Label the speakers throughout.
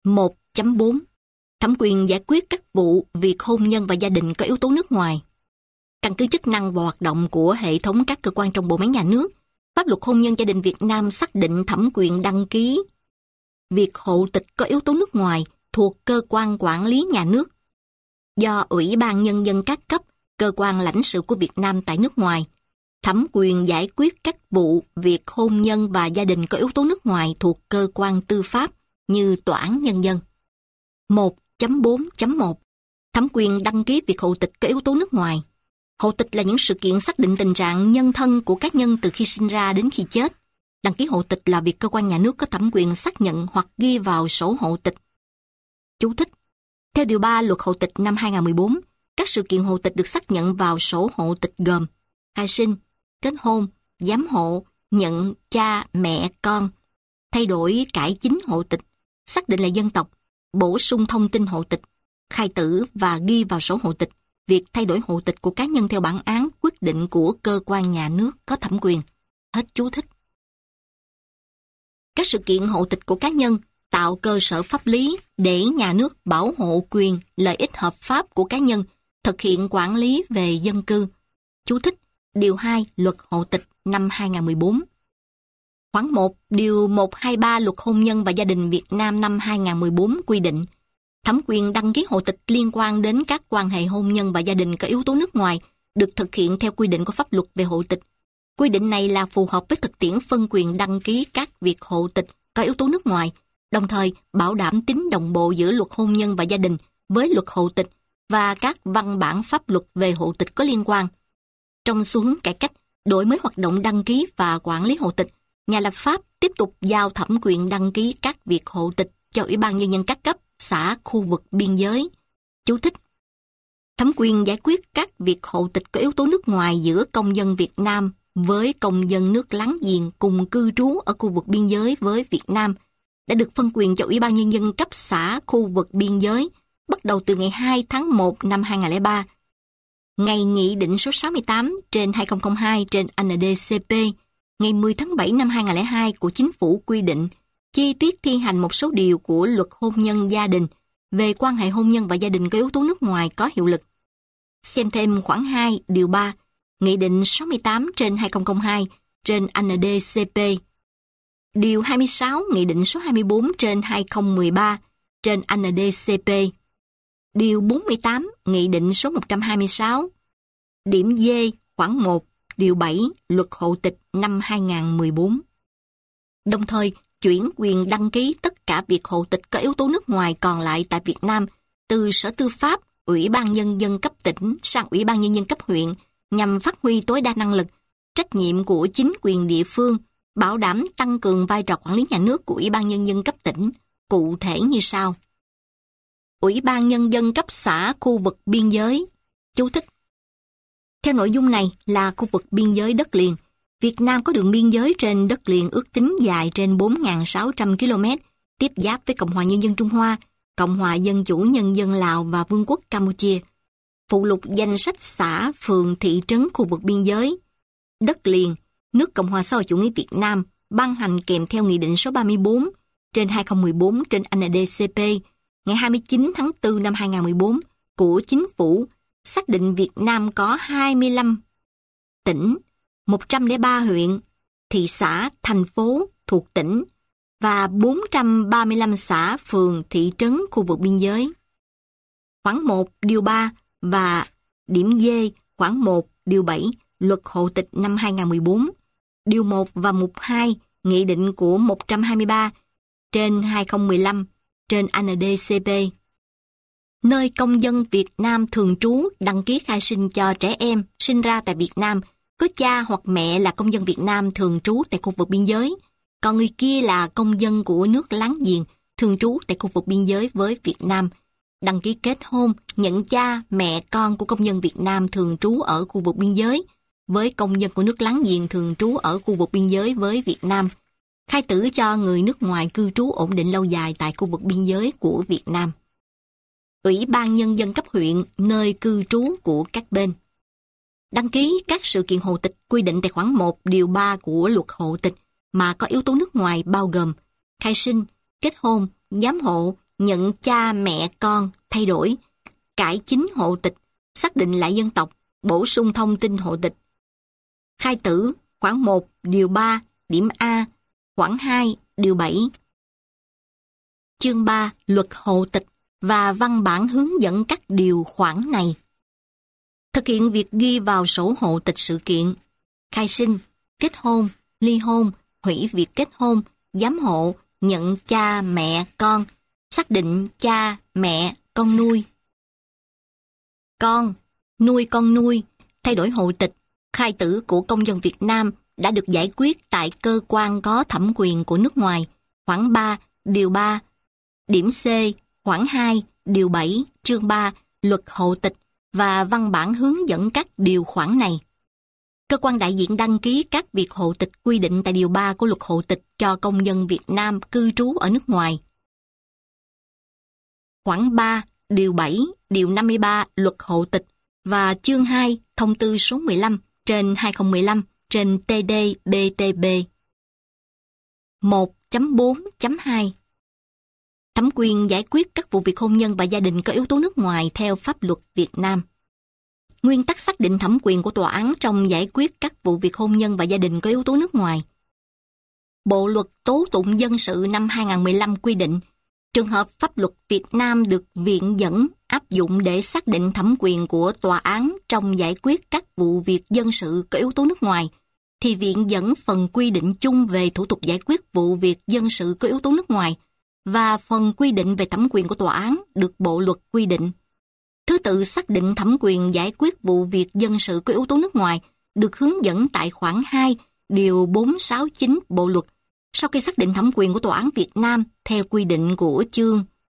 Speaker 1: 1.4 Thẩm quyền giải quyết các vụ việc hôn nhân và gia đình có yếu tố nước ngoài. Căn cứ chức năng và hoạt động của hệ thống các cơ quan trong bộ máy nhà nước, pháp luật hôn nhân gia đình Việt Nam xác định thẩm quyền đăng ký việc hộ tịch có yếu tố nước ngoài thuộc cơ quan quản lý nhà nước, do Ủy ban Nhân dân các cấp, cơ quan lãnh sự của Việt Nam tại nước ngoài. Thẩm quyền giải quyết các vụ việc hôn nhân và gia đình có yếu tố nước ngoài thuộc cơ quan tư pháp như Tòa án Nhân dân. 1.4.1 Thẩm quyền đăng ký việc hộ tịch có yếu tố nước ngoài. Hộ tịch là những sự kiện xác định tình trạng nhân thân của cá nhân từ khi sinh ra đến khi chết. Đăng ký hộ tịch là việc cơ quan nhà nước có thẩm quyền xác nhận hoặc ghi vào sổ hộ tịch. Chú thích: Theo Điều 3 Luật Hộ tịch năm 2014, các sự kiện hộ tịch được xác nhận vào sổ hộ tịch gồm khai sinh, kết hôn, giám hộ, nhận cha, mẹ, con, thay đổi cải chính hộ tịch, xác định là dân tộc, bổ sung thông tin hộ tịch, khai tử và ghi vào sổ hộ tịch, việc thay đổi hộ tịch của cá nhân theo bản án quyết định của cơ quan nhà nước có thẩm quyền. Hết chú thích. Các sự kiện hộ tịch của cá nhân tạo cơ sở pháp lý để nhà nước bảo hộ quyền, lợi ích hợp pháp của cá nhân, thực hiện quản lý về dân cư. Chú thích: Điều 2 Luật Hộ tịch năm 2014. Khoản 1, Điều 123 Luật Hôn nhân và Gia đình Việt Nam năm 2014 quy định, thẩm quyền đăng ký hộ tịch liên quan đến các quan hệ hôn nhân và gia đình có yếu tố nước ngoài được thực hiện theo quy định của pháp luật về hộ tịch. Quy định này là phù hợp với thực tiễn phân quyền đăng ký các việc hộ tịch có yếu tố nước ngoài, đồng thời bảo đảm tính đồng bộ giữa luật hôn nhân và gia đình với luật hộ tịch và các văn bản pháp luật về hộ tịch có liên quan. Trong xu hướng cải cách, đổi mới hoạt động đăng ký và quản lý hộ tịch, nhà lập pháp tiếp tục giao thẩm quyền đăng ký các việc hộ tịch cho Ủy ban Nhân dân các cấp, xã, khu vực biên giới. Chú thích: Thẩm quyền giải quyết các việc hộ tịch có yếu tố nước ngoài giữa công dân Việt Nam với công dân nước láng giềng cùng cư trú ở khu vực biên giới với Việt Nam đã được phân quyền cho Ủy ban Nhân dân cấp xã, khu vực biên giới bắt đầu từ ngày 2 tháng 1 năm 2003. Ngày Nghị định số 68/2002 trên NDCP, ngày 10 tháng 7 năm 2002 của Chính phủ quy định chi tiết thi hành một số điều của Luật Hôn nhân gia đình về quan hệ hôn nhân và gia đình có yếu tố nước ngoài có hiệu lực. Xem thêm khoản 2, điều 3, Nghị định 68/2002 trên NDCP. Điều 26, Nghị định số 24/2013 trên NDCP. Điều 48, Nghị định số 126. Điểm D, khoản 1, điều 7, Luật Hộ tịch năm 2014. Đồng thời, chuyển quyền đăng ký tất cả việc hộ tịch có yếu tố nước ngoài còn lại tại Việt Nam từ Sở Tư pháp, Ủy ban Nhân dân cấp tỉnh sang Ủy ban Nhân dân cấp huyện nhằm phát huy tối đa năng lực, trách nhiệm của chính quyền địa phương, bảo đảm tăng cường vai trò quản lý nhà nước của Ủy ban Nhân dân cấp tỉnh, cụ thể như sau. Ủy ban Nhân dân cấp xã, khu vực biên giới. Chú thích: Theo nội dung này là khu vực biên giới đất liền, Việt Nam có đường biên giới trên đất liền ước tính dài trên 4.600 km, tiếp giáp với Cộng hòa Nhân dân Trung Hoa, Cộng hòa Dân chủ Nhân dân Lào và Vương quốc Campuchia. Phụ lục danh sách xã, phường, thị trấn khu vực biên giới. Đất liền, nước Cộng hòa xã hội chủ nghĩa Việt Nam ban hành kèm theo Nghị định số 34/2014 trên NDCP ngày 29 tháng 4 năm 2014 của Chính phủ xác định Việt Nam có 25 tỉnh, 103 huyện, thị xã, thành phố thuộc tỉnh và 435 xã, phường, thị trấn khu vực biên giới. Khoản 1, điều 3 và điểm D, khoản 1, điều 7, Luật Hộ tịch năm 2014, điều 1 và mục 2, Nghị định của 123/2015 trên NDCP. Nơi công dân Việt Nam thường trú đăng ký khai sinh cho trẻ em sinh ra tại Việt Nam có cha hoặc mẹ là công dân Việt Nam thường trú tại khu vực biên giới, còn người kia là công dân của nước láng giềng thường trú tại khu vực biên giới với Việt Nam. Đăng ký kết hôn, nhận cha, mẹ, con của công dân Việt Nam thường trú ở khu vực biên giới với công dân của nước láng giềng thường trú ở khu vực biên giới với Việt Nam. Khai tử cho người nước ngoài cư trú ổn định lâu dài tại khu vực biên giới của Việt Nam. Ủy ban Nhân dân cấp huyện, nơi cư trú của các bên. Đăng ký các sự kiện hộ tịch quy định tại khoản 1, điều 3 của Luật Hộ tịch mà có yếu tố nước ngoài bao gồm khai sinh, kết hôn, giám hộ, nhận cha mẹ con thay đổi, cải chính hộ tịch, xác định lại dân tộc, bổ sung thông tin hộ tịch. Khai tử, khoản 1, điều 3, điểm A, khoản 2, điều 7. Chương 3, luật hộ tịch và văn bản hướng dẫn các điều khoản này. Thực hiện việc ghi vào sổ hộ tịch sự kiện, khai sinh, kết hôn, ly hôn, hủy việc kết hôn, giám hộ, nhận cha mẹ con, xác định cha mẹ con nuôi. Con, nuôi con nuôi, thay đổi hộ tịch, khai tử của công dân Việt Nam đã được giải quyết tại cơ quan có thẩm quyền của nước ngoài, khoản 3, điều 3, điểm C, khoản 2, điều 7, chương 3, luật hộ tịch và văn bản hướng dẫn các điều khoản này. Cơ quan đại diện đăng ký các việc hộ tịch quy định tại điều 3 của luật hộ tịch cho công dân Việt Nam cư trú ở nước ngoài. Khoản 3, điều 7, điều 53 luật hộ tịch và chương 2 thông tư số 15 trên 2015 trên TD-BTB. 1.4.2 Thẩm quyền giải quyết các vụ việc hôn nhân và gia đình có yếu tố nước ngoài theo pháp luật Việt Nam. Nguyên tắc xác định thẩm quyền của tòa án trong giải quyết các vụ việc hôn nhân và gia đình có yếu tố nước ngoài. Bộ luật tố tụng dân sự năm 2015 quy định, trường hợp pháp luật Việt Nam được viện dẫn áp dụng để xác định thẩm quyền của tòa án trong giải quyết các vụ việc dân sự có yếu tố nước ngoài, thì viện dẫn phần quy định chung về thủ tục giải quyết vụ việc dân sự có yếu tố nước ngoài và phần quy định về thẩm quyền của tòa án được bộ luật quy định. Thứ tự xác định thẩm quyền giải quyết vụ việc dân sự có yếu tố nước ngoài được hướng dẫn tại khoản 2, điều 469 bộ luật, sau khi xác định thẩm quyền của tòa án Việt Nam theo quy định của chương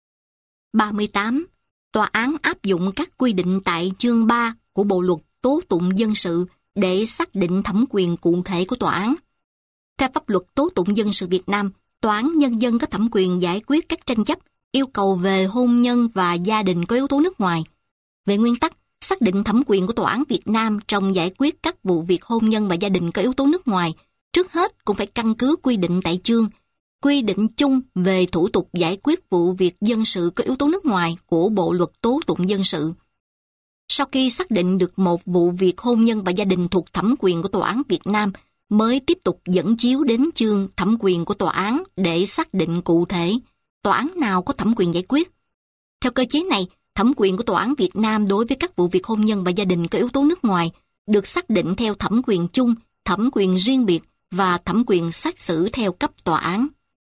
Speaker 1: 38. Tòa án áp dụng các quy định tại chương 3 của bộ luật tố tụng dân sự để xác định thẩm quyền cụ thể của tòa án. Theo pháp luật tố tụng dân sự Việt Nam, tòa án nhân dân có thẩm quyền giải quyết các tranh chấp, yêu cầu về hôn nhân và gia đình có yếu tố nước ngoài. Về nguyên tắc, xác định thẩm quyền của tòa án Việt Nam trong giải quyết các vụ việc hôn nhân và gia đình có yếu tố nước ngoài, trước hết cũng phải căn cứ quy định tại chương quy định chung về thủ tục giải quyết vụ việc dân sự có yếu tố nước ngoài của Bộ luật tố tụng dân sự. Sau khi xác định được một vụ việc hôn nhân và gia đình thuộc thẩm quyền của tòa án Việt Nam, mới tiếp tục dẫn chiếu đến chương thẩm quyền của tòa án để xác định cụ thể tòa án nào có thẩm quyền giải quyết. Theo cơ chế này, thẩm quyền của tòa án Việt Nam đối với các vụ việc hôn nhân và gia đình có yếu tố nước ngoài được xác định theo thẩm quyền chung, thẩm quyền riêng biệt và thẩm quyền xét xử theo cấp tòa án.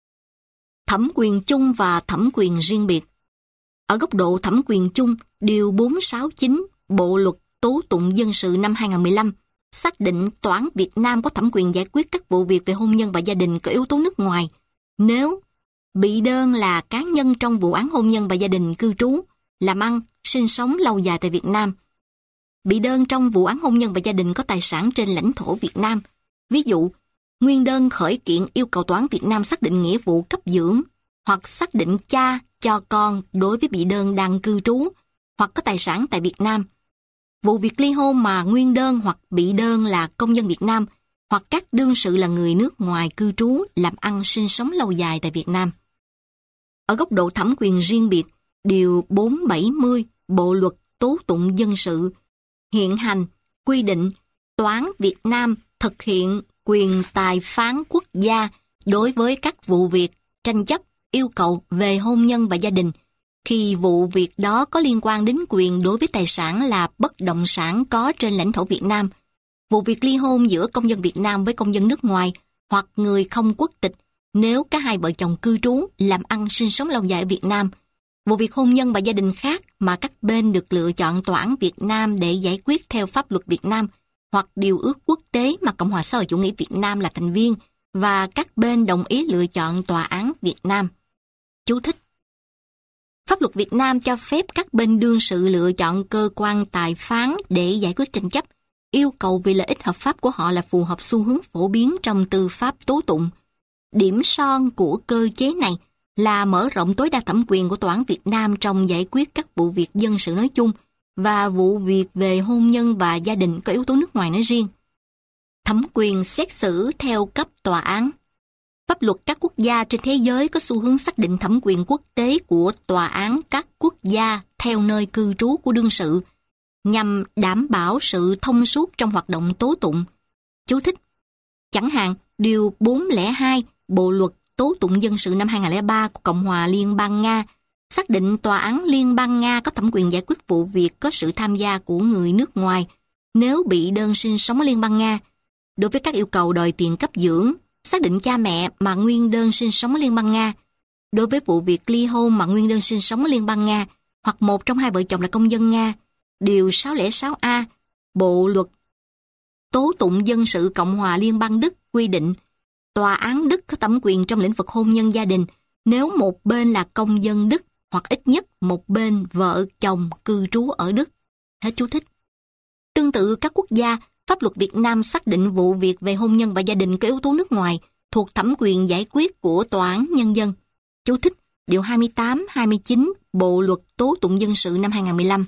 Speaker 1: Thẩm quyền chung và thẩm quyền riêng biệt. Ở góc độ thẩm quyền chung, điều 469 Bộ luật tố tụng dân sự năm 2015 xác định tòa án Việt Nam có thẩm quyền giải quyết các vụ việc về hôn nhân và gia đình có yếu tố nước ngoài nếu bị đơn là cá nhân trong vụ án hôn nhân và gia đình cư trú, làm ăn, sinh sống lâu dài tại Việt Nam. Bị đơn trong vụ án hôn nhân và gia đình có tài sản trên lãnh thổ Việt Nam. Ví dụ, nguyên đơn khởi kiện yêu cầu tòa án Việt Nam xác định nghĩa vụ cấp dưỡng hoặc xác định cha cho con đối với bị đơn đang cư trú hoặc có tài sản tại Việt Nam. Vụ việc ly hôn mà nguyên đơn hoặc bị đơn là công dân Việt Nam hoặc các đương sự là người nước ngoài cư trú, làm ăn, sinh sống lâu dài tại Việt Nam. Ở góc độ thẩm quyền riêng biệt, điều 470 Bộ luật tố tụng dân sự hiện hành quy định tòa án Việt Nam thực hiện quyền tài phán quốc gia đối với các vụ việc, tranh chấp, yêu cầu về hôn nhân và gia đình khi vụ việc đó có liên quan đến quyền đối với tài sản là bất động sản có trên lãnh thổ Việt Nam, vụ việc ly hôn giữa công dân Việt Nam với công dân nước ngoài hoặc người không quốc tịch nếu cả hai vợ chồng cư trú, làm ăn, sinh sống lâu dài ở Việt Nam, vụ việc hôn nhân và gia đình khác mà các bên được lựa chọn tòa án Việt Nam để giải quyết theo pháp luật Việt Nam hoặc điều ước quốc tế mà Cộng hòa xã hội chủ nghĩa Việt Nam là thành viên và các bên đồng ý lựa chọn tòa án Việt Nam. Chú thích: Pháp luật Việt Nam cho phép các bên đương sự lựa chọn cơ quan tài phán để giải quyết tranh chấp, yêu cầu vì lợi ích hợp pháp của họ là phù hợp xu hướng phổ biến trong tư pháp tố tụng. Điểm son của cơ chế này là mở rộng tối đa thẩm quyền của tòa án Việt Nam trong giải quyết các vụ việc dân sự nói chung và vụ việc về hôn nhân và gia đình có yếu tố nước ngoài nói riêng. Thẩm quyền xét xử theo cấp tòa án. Pháp luật các quốc gia trên thế giới có xu hướng xác định thẩm quyền quốc tế của tòa án các quốc gia theo nơi cư trú của đương sự, nhằm đảm bảo sự thông suốt trong hoạt động tố tụng. Chú thích: chẳng hạn, Điều 402 Bộ Luật Tố tụng dân sự năm 2003 của Cộng hòa Liên bang Nga xác định tòa án Liên bang Nga có thẩm quyền giải quyết vụ việc có sự tham gia của người nước ngoài nếu bị đơn sinh sống ở Liên bang Nga. Đối với các yêu cầu đòi tiền cấp dưỡng, xác định cha mẹ mà nguyên đơn sinh sống ở Liên bang Nga. Đối với vụ việc ly hôn mà nguyên đơn sinh sống ở Liên bang Nga hoặc một trong hai vợ chồng là công dân Nga, Điều 606A Bộ Luật Tố tụng dân sự Cộng hòa Liên bang Đức quy định tòa án Đức có thẩm quyền trong lĩnh vực hôn nhân gia đình nếu một bên là công dân Đức hoặc ít nhất một bên vợ chồng cư trú ở Đức. Hết chú thích. Tương tự các quốc gia, pháp luật Việt Nam xác định vụ việc về hôn nhân và gia đình có yếu tố nước ngoài thuộc thẩm quyền giải quyết của Tòa án Nhân dân. Chú thích: Điều 28, 29 Bộ Luật Tố tụng dân sự năm 2015.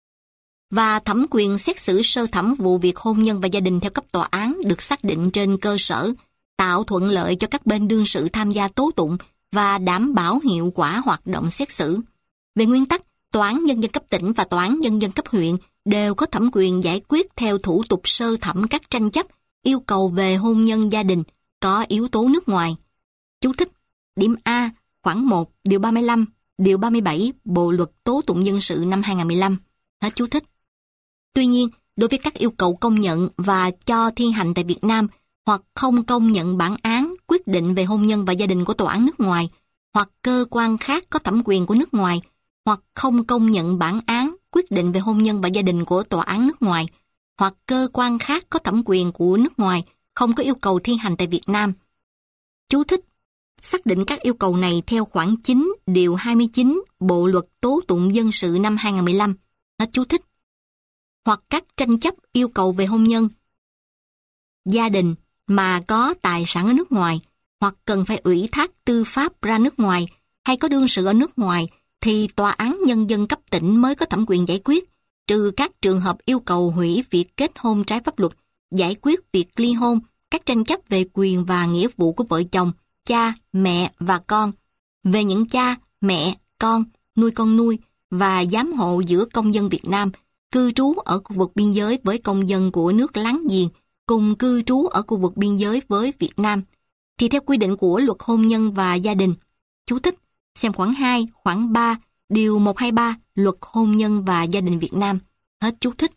Speaker 1: Và thẩm quyền xét xử sơ thẩm vụ việc hôn nhân và gia đình theo cấp tòa án được xác định trên cơ sở tạo thuận lợi cho các bên đương sự tham gia tố tụng và đảm bảo hiệu quả hoạt động xét xử. Về nguyên tắc, Tòa án Nhân dân cấp tỉnh và Tòa án Nhân dân cấp huyện đều có thẩm quyền giải quyết theo thủ tục sơ thẩm các tranh chấp, yêu cầu về hôn nhân gia đình có yếu tố nước ngoài. Chú thích: Điểm A, khoản 1, Điều 35, Điều 37 Bộ Luật Tố tụng dân sự năm 2015. Hết chú thích. Tuy nhiên, đối với các yêu cầu công nhận và cho thi hành tại Việt Nam hoặc không công nhận bản án quyết định về hôn nhân và gia đình của tòa án nước ngoài hoặc cơ quan khác có thẩm quyền của nước ngoài hoặc không công nhận bản án quyết định về hôn nhân và gia đình của tòa án nước ngoài hoặc cơ quan khác có thẩm quyền của nước ngoài không có yêu cầu thi hành tại Việt Nam. Chú thích: xác định các yêu cầu này theo khoản 9 Điều 29 Bộ Luật Tố tụng dân sự năm 2015. Hết chú thích. Hoặc các tranh chấp yêu cầu về hôn nhân, gia đình mà có tài sản ở nước ngoài hoặc cần phải ủy thác tư pháp ra nước ngoài hay có đương sự ở nước ngoài thì Tòa án Nhân dân cấp tỉnh mới có thẩm quyền giải quyết, trừ các trường hợp yêu cầu hủy việc kết hôn trái pháp luật, giải quyết việc ly hôn, các tranh chấp về quyền và nghĩa vụ của vợ chồng, cha, mẹ và con, về những cha, mẹ, con, nuôi con nuôi và giám hộ giữa công dân Việt Nam cư trú ở khu vực biên giới với công dân của nước láng giềng cùng cư trú ở khu vực biên giới với Việt Nam, thì theo quy định của Luật Hôn nhân và Gia đình. Chú thích: xem khoản 2, khoản 3, Điều 123 Luật Hôn nhân và Gia đình Việt Nam. Hết chú thích.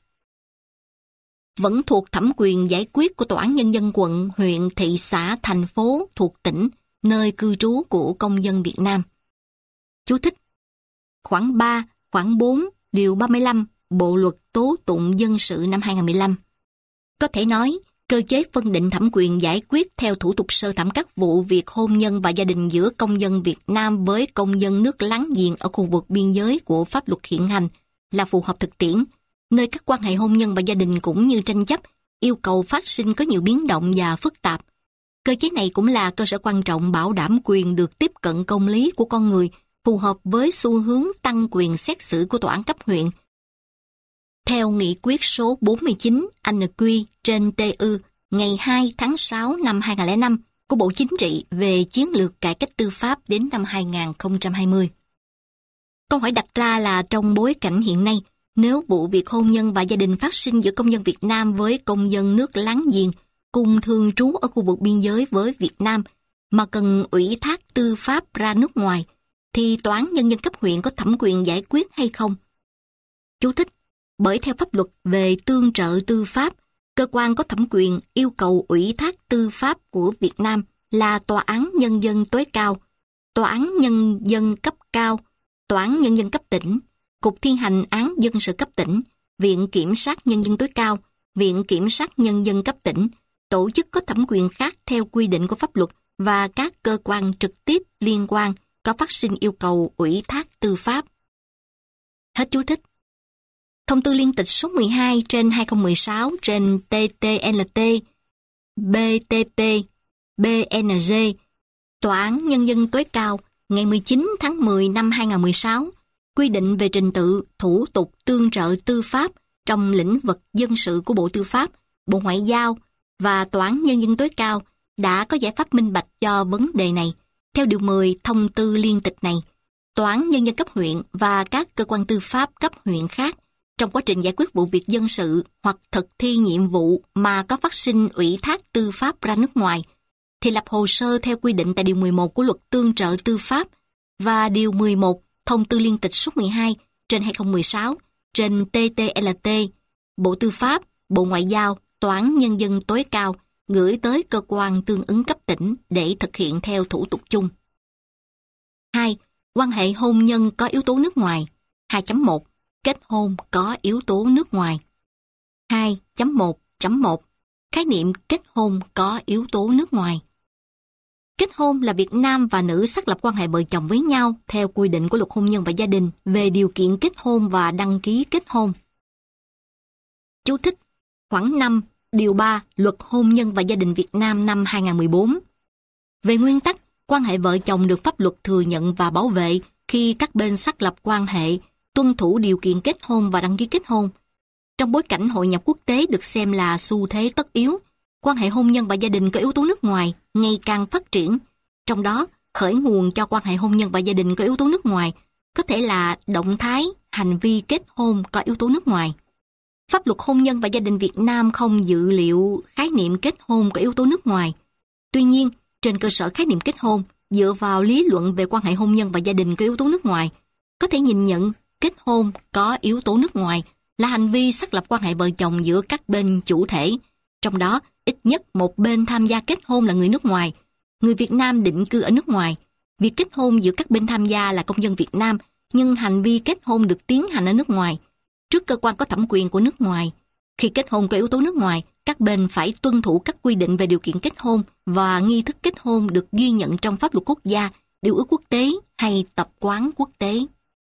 Speaker 1: Vẫn thuộc thẩm quyền giải quyết của Tòa án Nhân dân quận, huyện, thị xã, thành phố thuộc tỉnh, nơi cư trú của công dân Việt Nam. Chú thích: khoản 3, khoản 4, Điều 35 Bộ Luật Tố tụng dân sự năm 2015. Có thể nói, cơ chế phân định thẩm quyền giải quyết theo thủ tục sơ thẩm các vụ việc hôn nhân và gia đình giữa công dân Việt Nam với công dân nước láng giềng ở khu vực biên giới của pháp luật hiện hành là phù hợp thực tiễn, nơi các quan hệ hôn nhân và gia đình cũng như tranh chấp, yêu cầu phát sinh có nhiều biến động và phức tạp. Cơ chế này cũng là cơ sở quan trọng bảo đảm quyền được tiếp cận công lý của con người, phù hợp với xu hướng tăng quyền xét xử của tòa án cấp huyện. Theo nghị quyết số 49 NQ trên TU ngày 2 tháng 6 năm 2005 của Bộ Chính trị về chiến lược cải cách tư pháp đến năm 2020. Câu hỏi đặt ra là trong bối cảnh hiện nay, nếu vụ việc hôn nhân và gia đình phát sinh giữa công dân Việt Nam với công dân nước láng giềng cùng thường trú ở khu vực biên giới với Việt Nam mà cần ủy thác tư pháp ra nước ngoài, thì Tòa án Nhân dân cấp huyện có thẩm quyền giải quyết hay không? Chú thích: bởi theo pháp luật về tương trợ tư pháp, cơ quan có thẩm quyền yêu cầu ủy thác tư pháp của Việt Nam là Tòa án Nhân dân tối cao, Tòa án Nhân dân cấp cao, Tòa án Nhân dân cấp tỉnh, Cục Thi hành án dân sự cấp tỉnh, Viện Kiểm sát Nhân dân tối cao, Viện Kiểm sát Nhân dân cấp tỉnh, tổ chức có thẩm quyền khác theo quy định của pháp luật và các cơ quan trực tiếp liên quan có phát sinh yêu cầu ủy thác tư pháp. Hết chú thích. Thông tư liên tịch số 12 trên 2016 trên TTLT, BTP, BNG, Tòa án Nhân dân tối cao ngày 19 tháng 10 năm 2016 quy định về trình tự, thủ tục tương trợ tư pháp trong lĩnh vực dân sự của Bộ Tư pháp, Bộ Ngoại giao và Tòa án Nhân dân tối cao đã có giải pháp minh bạch cho vấn đề này. Theo Điều 10 thông tư liên tịch này, Tòa án Nhân dân cấp huyện và các cơ quan tư pháp cấp huyện khác trong quá trình giải quyết vụ việc dân sự hoặc thực thi nhiệm vụ mà có phát sinh ủy thác tư pháp ra nước ngoài, thì lập hồ sơ theo quy định tại Điều 11 của Luật Tương trợ Tư pháp và Điều 11 thông tư liên tịch số 12 trên 2016 trên TTLT, Bộ Tư pháp, Bộ Ngoại giao, Tòa án Nhân dân tối cao gửi tới cơ quan tương ứng cấp tỉnh để thực hiện theo thủ tục chung. 2. Quan hệ hôn nhân có yếu tố nước ngoài. 2.1. Kết hôn có yếu tố nước ngoài. 2.1.1. Khái niệm kết hôn có yếu tố nước ngoài. Kết hôn là việc nam và nữ xác lập quan hệ vợ chồng với nhau theo quy định của Luật Hôn nhân và Gia đình về điều kiện kết hôn và đăng ký kết hôn. Chú thích: khoản 5, điều 3 Luật Hôn nhân và Gia đình Việt Nam năm 2014. Về nguyên tắc, quan hệ vợ chồng được pháp luật thừa nhận và bảo vệ khi các bên xác lập quan hệ, tuân thủ điều kiện kết hôn và đăng ký kết hôn. Trong bối cảnh hội nhập quốc tế được xem là xu thế tất yếu, quan hệ hôn nhân và gia đình có yếu tố nước ngoài ngày càng phát triển. Trong đó, khởi nguồn cho quan hệ hôn nhân và gia đình có yếu tố nước ngoài có thể là động thái, hành vi kết hôn có yếu tố nước ngoài. Pháp luật hôn nhân và gia đình Việt Nam không dự liệu khái niệm kết hôn có yếu tố nước ngoài. Tuy nhiên, trên cơ sở khái niệm kết hôn, dựa vào lý luận về quan hệ hôn nhân và gia đình có yếu tố nước ngoài, có thể nhìn nhận kết hôn có yếu tố nước ngoài là hành vi xác lập quan hệ vợ chồng giữa các bên chủ thể. Trong đó, ít nhất một bên tham gia kết hôn là người nước ngoài, người Việt Nam định cư ở nước ngoài. Việc kết hôn giữa các bên tham gia là công dân Việt Nam, nhưng hành vi kết hôn được tiến hành ở nước ngoài, trước cơ quan có thẩm quyền của nước ngoài. Khi kết hôn có yếu tố nước ngoài, các bên phải tuân thủ các quy định về điều kiện kết hôn và nghi thức kết hôn được ghi nhận trong pháp luật quốc gia, điều ước quốc tế hay tập quán quốc tế.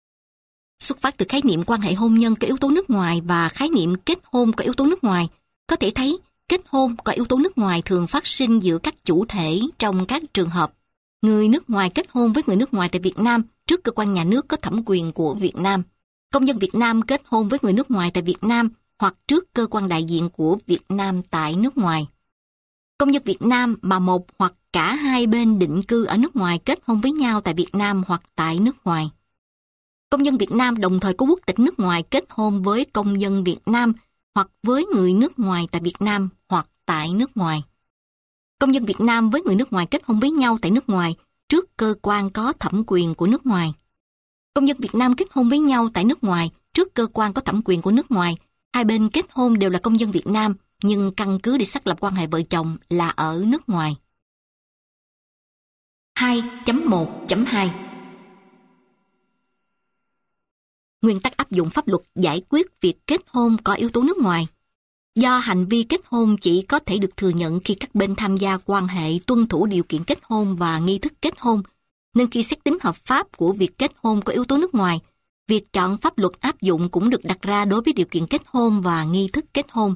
Speaker 1: Xuất phát từ khái niệm quan hệ hôn nhân có yếu tố nước ngoài và khái niệm kết hôn có yếu tố nước ngoài, có thể thấy kết hôn có yếu tố nước ngoài thường phát sinh giữa các chủ thể trong các trường hợp: người nước ngoài kết hôn với người nước ngoài tại Việt Nam trước cơ quan nhà nước có thẩm quyền của Việt Nam, công dân Việt Nam kết hôn với người nước ngoài tại Việt Nam hoặc trước cơ quan đại diện của Việt Nam tại nước ngoài. Công dân Việt Nam mà một hoặc cả hai bên định cư ở nước ngoài kết hôn với nhau tại Việt Nam hoặc tại nước ngoài. Công dân Việt Nam đồng thời có quốc tịch nước ngoài kết hôn với công dân Việt Nam hoặc với người nước ngoài tại Việt Nam hoặc tại nước ngoài. Công dân Việt Nam với người nước ngoài kết hôn với nhau tại nước ngoài trước cơ quan có thẩm quyền của nước ngoài. Công dân Việt Nam kết hôn với nhau tại nước ngoài trước cơ quan có thẩm quyền của nước ngoài. Hai bên kết hôn đều là công dân Việt Nam, nhưng căn cứ để xác lập quan hệ vợ chồng là ở nước ngoài. 2.1.2 Nguyên tắc áp dụng pháp luật giải quyết việc kết hôn có yếu tố nước ngoài. Do hành vi kết hôn chỉ có thể được thừa nhận khi các bên tham gia quan hệ tuân thủ điều kiện kết hôn và nghi thức kết hôn, nên khi xét tính hợp pháp của việc kết hôn có yếu tố nước ngoài, việc chọn pháp luật áp dụng cũng được đặt ra đối với điều kiện kết hôn và nghi thức kết hôn.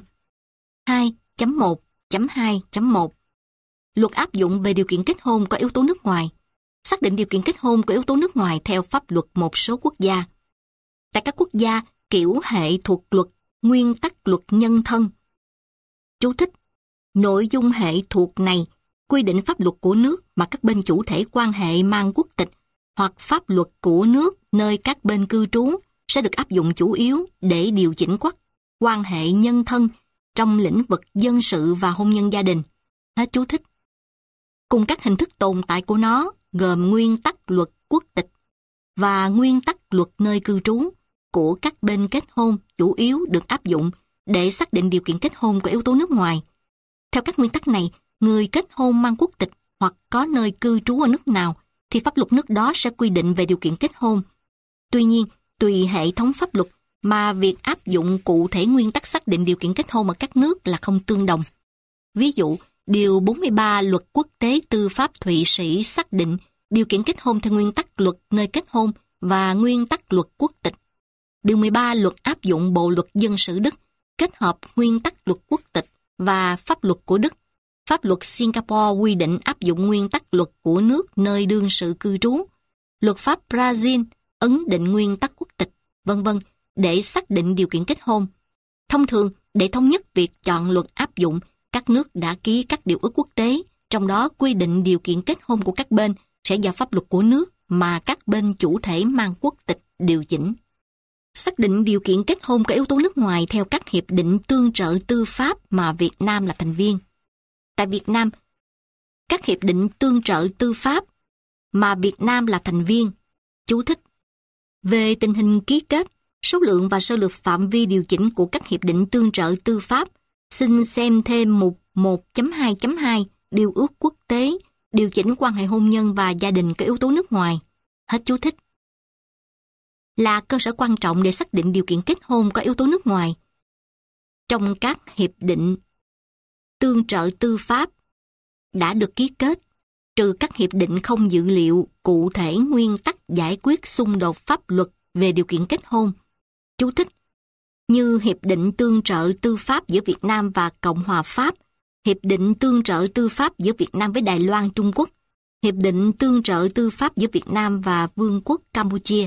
Speaker 1: 2.1.2.1 Luật áp dụng về điều kiện kết hôn có yếu tố nước ngoài. Xác định điều kiện kết hôn có yếu tố nước ngoài theo pháp luật một số quốc gia. Tại các quốc gia, kiểu hệ thuộc luật, nguyên tắc luật nhân thân. Chú thích: nội dung hệ thuộc này quy định pháp luật của nước mà các bên chủ thể quan hệ mang quốc tịch hoặc pháp luật của nước nơi các bên cư trú sẽ được áp dụng chủ yếu để điều chỉnh quan hệ nhân thân trong lĩnh vực dân sự và hôn nhân gia đình. Hết chú thích. Cùng các hình thức tồn tại của nó gồm nguyên tắc luật quốc tịch và nguyên tắc luật nơi cư trú của các bên kết hôn chủ yếu được áp dụng để xác định điều kiện kết hôn của yếu tố nước ngoài. Theo các nguyên tắc này, người kết hôn mang quốc tịch hoặc có nơi cư trú ở nước nào thì pháp luật nước đó sẽ quy định về điều kiện kết hôn. Tuy nhiên, tùy hệ thống pháp luật mà việc áp dụng cụ thể nguyên tắc xác định điều kiện kết hôn ở các nước là không tương đồng. Ví dụ, Điều 43 Luật Quốc tế Tư pháp Thụy Sĩ xác định điều kiện kết hôn theo nguyên tắc luật nơi kết hôn và nguyên tắc luật quốc tịch. Điều 13 Luật áp dụng Bộ luật dân sự Đức kết hợp nguyên tắc luật quốc tịch và pháp luật của Đức. Pháp luật Singapore quy định áp dụng nguyên tắc luật của nước nơi đương sự cư trú. Luật pháp Brazil ấn định nguyên tắc quốc tịch, v.v. để xác định điều kiện kết hôn. Thông thường, để thống nhất việc chọn luật áp dụng, các nước đã ký các điều ước quốc tế, trong đó quy định điều kiện kết hôn của các bên sẽ do pháp luật của nước mà các bên chủ thể mang quốc tịch điều chỉnh. Xác định điều kiện kết hôn có yếu tố nước ngoài theo các hiệp định tương trợ tư pháp mà Việt Nam là thành viên. Tại Việt Nam, các hiệp định tương trợ tư pháp mà Việt Nam là thành viên. Chú thích: về tình hình ký kết, số lượng và sơ lược phạm vi điều chỉnh của các hiệp định tương trợ tư pháp, xin xem thêm mục 1.2.2 Điều ước quốc tế, điều chỉnh quan hệ hôn nhân và gia đình có yếu tố nước ngoài. Hết chú thích. Là cơ sở quan trọng để xác định điều kiện kết hôn có yếu tố nước ngoài. Trong các hiệp định tương trợ tư pháp đã được ký kết, trừ các hiệp định không dự liệu cụ thể nguyên tắc giải quyết xung đột pháp luật về điều kiện kết hôn. Chú thích: như Hiệp định tương trợ tư pháp giữa Việt Nam và Cộng hòa Pháp, Hiệp định tương trợ tư pháp giữa Việt Nam với Đài Loan, Trung Quốc, Hiệp định tương trợ tư pháp giữa Việt Nam và Vương quốc Campuchia.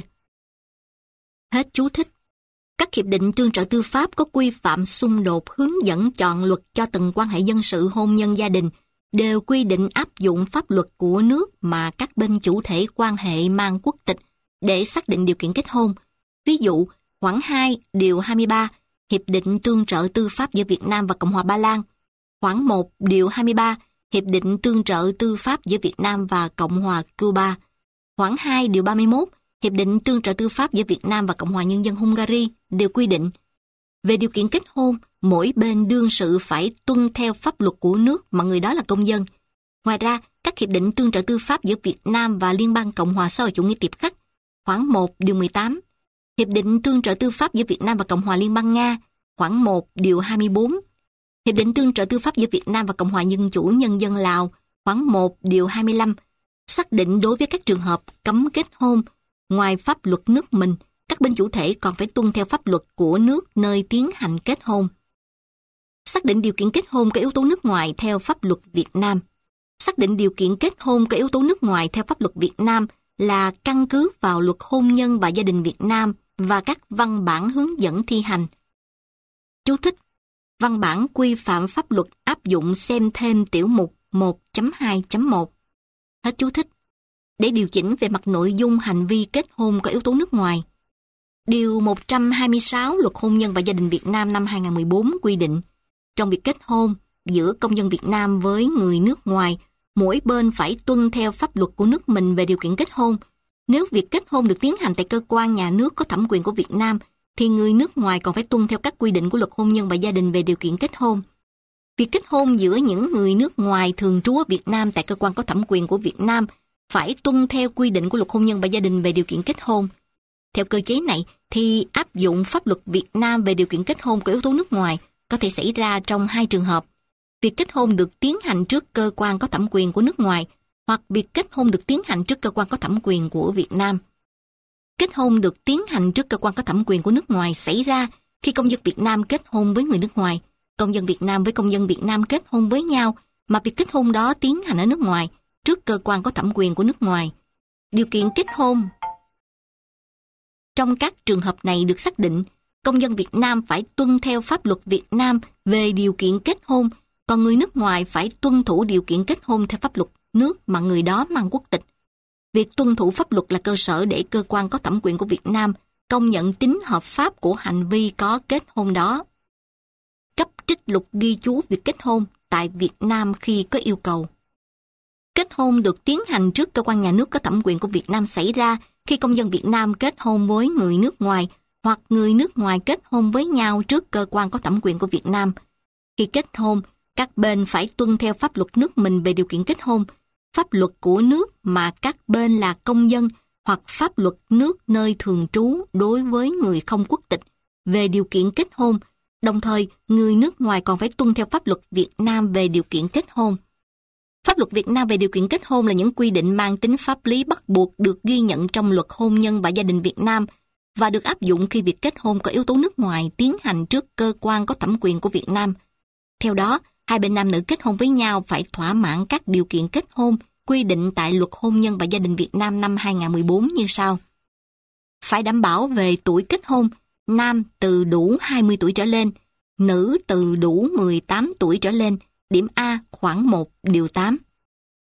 Speaker 1: Hết chú thích. Các hiệp định tương trợ tư pháp có quy phạm xung đột, hướng dẫn chọn luật cho từng quan hệ dân sự, hôn nhân, gia đình, đều quy định áp dụng pháp luật của nước mà các bên chủ thể quan hệ mang quốc tịch để xác định điều kiện kết hôn. Ví dụ, khoản 2, điều 23, Hiệp định tương trợ tư pháp giữa Việt Nam và Cộng hòa Ba Lan. Khoản 1, điều 23, Hiệp định tương trợ tư pháp giữa Việt Nam và Cộng hòa Cuba. Khoản 2, điều 31, Hiệp định tương trợ tư pháp giữa Việt Nam và Cộng hòa Nhân dân Hungary đều quy định về điều kiện kết hôn, mỗi bên đương sự phải tuân theo pháp luật của nước mà người đó là công dân. Ngoài ra, các hiệp định tương trợ tư pháp giữa Việt Nam và Liên bang Cộng hòa xã hội chủ nghĩa Tiệp Khắc. Khoản 1, điều 18, Hiệp định tương trợ tư pháp giữa Việt Nam và Cộng hòa Liên bang Nga. Khoản 1, điều 24, Hiệp định tương trợ tư pháp giữa Việt Nam và Cộng hòa Dân chủ Nhân dân Lào. Khoản 1, điều 25, xác định đối với các trường hợp cấm kết hôn, ngoài pháp luật nước mình, các bên chủ thể còn phải tuân theo pháp luật của nước nơi tiến hành kết hôn. Xác định điều kiện kết hôn có yếu tố nước ngoài theo pháp luật Việt Nam. Xác định điều kiện kết hôn có yếu tố nước ngoài theo pháp luật Việt Nam là căn cứ vào luật hôn nhân và gia đình Việt Nam và các văn bản hướng dẫn thi hành. Chú thích: văn bản quy phạm pháp luật áp dụng xem thêm tiểu mục 1.2.1. Hết chú thích. Để điều chỉnh về mặt nội dung hành vi kết hôn có yếu tố nước ngoài. Điều 126 Luật Hôn nhân và Gia đình Việt Nam năm 2014 quy định, trong việc kết hôn giữa công dân Việt Nam với người nước ngoài, mỗi bên phải tuân theo pháp luật của nước mình về điều kiện kết hôn. Nếu việc kết hôn được tiến hành tại cơ quan nhà nước có thẩm quyền của Việt Nam, thì người nước ngoài còn phải tuân theo các quy định của Luật Hôn nhân và Gia đình về điều kiện kết hôn. Việc kết hôn giữa những người nước ngoài thường trú ở Việt Nam tại cơ quan có thẩm quyền của Việt Nam phải tuân theo quy định của Luật Hôn nhân và Gia đình về điều kiện kết hôn. Theo cơ chế này, thì áp dụng pháp luật Việt Nam về điều kiện kết hôn có yếu tố nước ngoài có thể xảy ra trong hai trường hợp. Việc kết hôn được tiến hành trước cơ quan có thẩm quyền của nước ngoài, hoặc việc kết hôn được tiến hành trước cơ quan có thẩm quyền của Việt Nam. Kết hôn được tiến hành trước cơ quan có thẩm quyền của nước ngoài xảy ra khi công dân Việt Nam kết hôn với người nước ngoài, công dân Việt Nam với công dân Việt Nam kết hôn với nhau, mà việc kết hôn đó tiến hành ở nước ngoài, trước cơ quan có thẩm quyền của nước ngoài. Điều kiện kết hôn trong các trường hợp này được xác định, công dân Việt Nam phải tuân theo pháp luật Việt Nam về điều kiện kết hôn, còn người nước ngoài phải tuân thủ điều kiện kết hôn theo pháp luật nước mà người đó mang quốc tịch. Việc tuân thủ pháp luật là cơ sở để cơ quan có thẩm quyền của Việt Nam công nhận tính hợp pháp của hành vi có kết hôn đó. Cấp trích lục ghi chú việc kết hôn tại Việt Nam khi có yêu cầu. Kết hôn được tiến hành trước cơ quan nhà nước có thẩm quyền của Việt Nam xảy ra khi công dân Việt Nam kết hôn với người nước ngoài hoặc người nước ngoài kết hôn với nhau trước cơ quan có thẩm quyền của Việt Nam. Khi kết hôn, các bên phải tuân theo pháp luật nước mình về điều kiện kết hôn, pháp luật của nước mà các bên là công dân hoặc pháp luật nước nơi thường trú đối với người không quốc tịch về điều kiện kết hôn. Đồng thời, người nước ngoài còn phải tuân theo pháp luật Việt Nam về điều kiện kết hôn. Pháp luật Việt Nam về điều kiện kết hôn là những quy định mang tính pháp lý bắt buộc được ghi nhận trong Luật Hôn nhân và Gia đình Việt Nam và được áp dụng khi việc kết hôn có yếu tố nước ngoài tiến hành trước cơ quan có thẩm quyền của Việt Nam. Theo đó, hai bên nam nữ kết hôn với nhau phải thỏa mãn các điều kiện kết hôn quy định tại Luật Hôn nhân và Gia đình Việt Nam năm 2014 như sau. Phải đảm bảo về tuổi kết hôn, nam từ đủ 20 tuổi trở lên, nữ từ đủ 18 tuổi trở lên, điểm A khoản 1 điều 8.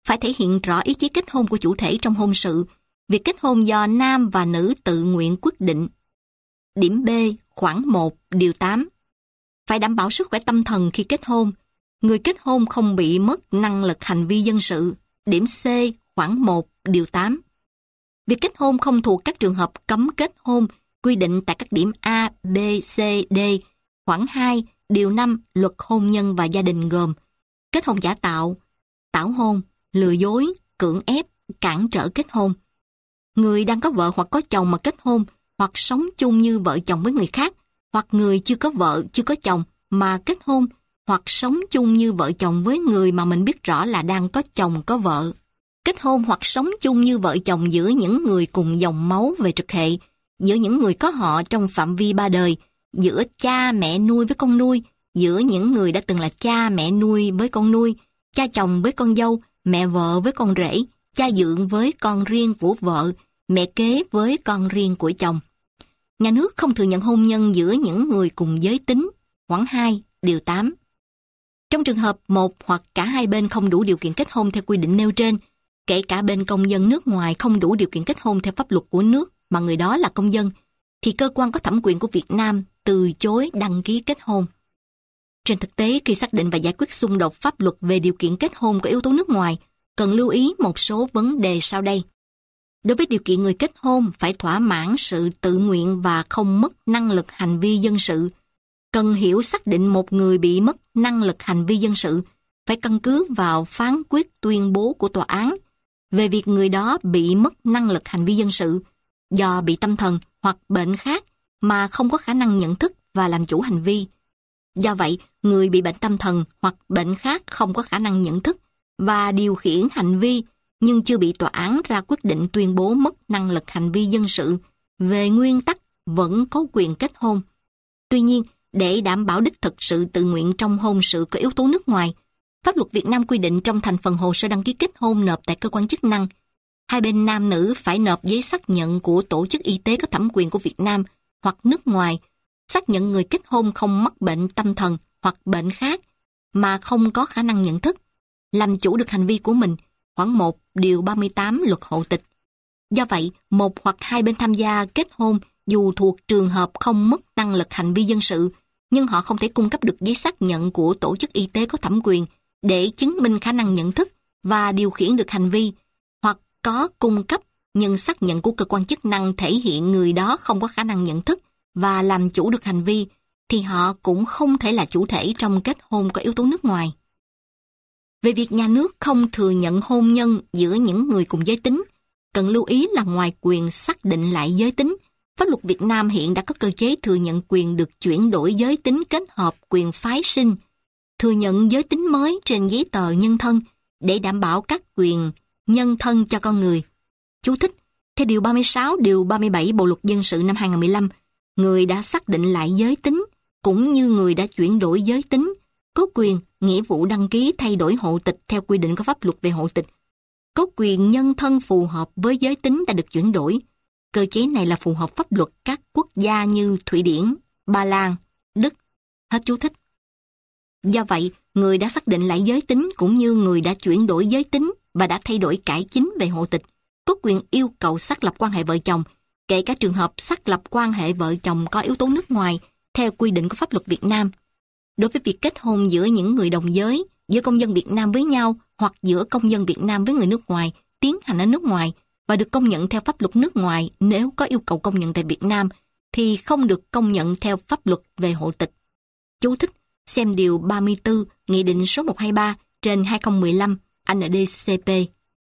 Speaker 1: phải thể hiện rõ ý chí kết hôn của chủ thể trong hôn sự. Việc kết hôn do nam và nữ tự nguyện quyết định. Điểm B, khoản 1, điều 8. Phải đảm bảo sức khỏe tâm thần khi kết hôn. Người kết hôn không bị mất năng lực hành vi dân sự. Điểm C, khoản 1, điều 8. Việc kết hôn không thuộc các trường hợp cấm kết hôn quy định tại các điểm A, B, C, D, khoản 2, điều 5 Luật Hôn nhân và Gia đình gồm kết hôn giả tạo, tảo hôn, lừa dối, cưỡng ép, cản trở kết hôn. Người đang có vợ hoặc có chồng mà kết hôn hoặc sống chung như vợ chồng với người khác, hoặc người chưa có vợ, chưa có chồng mà kết hôn hoặc sống chung như vợ chồng với người mà mình biết rõ là đang có chồng có vợ. Kết hôn hoặc sống chung như vợ chồng giữa những người cùng dòng máu về trực hệ, giữa những người có họ trong phạm vi ba đời, giữa cha mẹ nuôi với con nuôi, giữa những người đã từng là cha mẹ nuôi với con nuôi, cha chồng với con dâu, mẹ vợ với con rể, cha dượng với con riêng của vợ, mẹ kế với con riêng của chồng. Nhà nước không thừa nhận hôn nhân giữa những người cùng giới tính. Khoản 2, điều 8. Trong trường hợp một hoặc cả hai bên không đủ điều kiện kết hôn theo quy định nêu trên, kể cả bên công dân nước ngoài không đủ điều kiện kết hôn theo pháp luật của nước mà người đó là công dân, thì cơ quan có thẩm quyền của Việt Nam từ chối đăng ký kết hôn. Trên thực tế, khi xác định và giải quyết xung đột pháp luật về điều kiện kết hôn có yếu tố nước ngoài, cần lưu ý một số vấn đề sau đây. Đối với điều kiện người kết hôn phải thỏa mãn sự tự nguyện và không mất năng lực hành vi dân sự. Cần hiểu xác định một người bị mất năng lực hành vi dân sự phải căn cứ vào phán quyết tuyên bố của tòa án về việc người đó bị mất năng lực hành vi dân sự do bị tâm thần hoặc bệnh khác mà không có khả năng nhận thức và làm chủ hành vi. Do vậy, người bị bệnh tâm thần hoặc bệnh khác không có khả năng nhận thức và điều khiển hành vi nhưng chưa bị tòa án ra quyết định tuyên bố mất năng lực hành vi dân sự, về nguyên tắc vẫn có quyền kết hôn. Tuy nhiên, để đảm bảo đích thực sự tự nguyện trong hôn sự có yếu tố nước ngoài, pháp luật Việt Nam quy định trong thành phần hồ sơ đăng ký kết hôn nộp tại cơ quan chức năng, hai bên nam nữ phải nộp giấy xác nhận của tổ chức y tế có thẩm quyền của Việt Nam hoặc nước ngoài, xác nhận người kết hôn không mắc bệnh tâm thần hoặc bệnh khác mà không có khả năng nhận thức, làm chủ được hành vi của mình, khoản 1, điều 38 Luật Hộ tịch. Do vậy, một hoặc hai bên tham gia kết hôn dù thuộc trường hợp không mất năng lực hành vi dân sự, nhưng họ không thể cung cấp được giấy xác nhận của tổ chức y tế có thẩm quyền để chứng minh khả năng nhận thức và điều khiển được hành vi, hoặc có cung cấp nhưng xác nhận của cơ quan chức năng thể hiện người đó không có khả năng nhận thức và làm chủ được hành vi, thì họ cũng không thể là chủ thể trong kết hôn có yếu tố nước ngoài. Về việc nhà nước không thừa nhận hôn nhân giữa những người cùng giới tính, cần lưu ý là ngoài quyền xác định lại giới tính, pháp luật Việt Nam hiện đã có cơ chế thừa nhận quyền được chuyển đổi giới tính kết hợp quyền phái sinh, thừa nhận giới tính mới trên giấy tờ nhân thân để đảm bảo các quyền nhân thân cho con người. Chú thích, theo Điều 36, Điều 37 Bộ Luật Dân sự năm 2015, người đã xác định lại giới tính, cũng như người đã chuyển đổi giới tính, có quyền, nghĩa vụ đăng ký thay đổi hộ tịch theo quy định của pháp luật về hộ tịch, có quyền nhân thân phù hợp với giới tính đã được chuyển đổi. Cơ chế này là phù hợp pháp luật các quốc gia như Thụy Điển, Ba Lan, Đức. Hết chú thích. Do vậy, người đã xác định lại giới tính cũng như người đã chuyển đổi giới tính và đã thay đổi cải chính về hộ tịch, có quyền yêu cầu xác lập quan hệ vợ chồng, kể cả trường hợp xác lập quan hệ vợ chồng có yếu tố nước ngoài, theo quy định của pháp luật Việt Nam. Đối với việc kết hôn giữa những người đồng giới, giữa công dân Việt Nam với nhau hoặc giữa công dân Việt Nam với người nước ngoài tiến hành ở nước ngoài và được công nhận theo pháp luật nước ngoài nếu có yêu cầu công nhận tại Việt Nam, thì không được công nhận theo pháp luật về hộ tịch. Chú thích, xem Điều 34, Nghị định số 123/2015 NĐ-CP.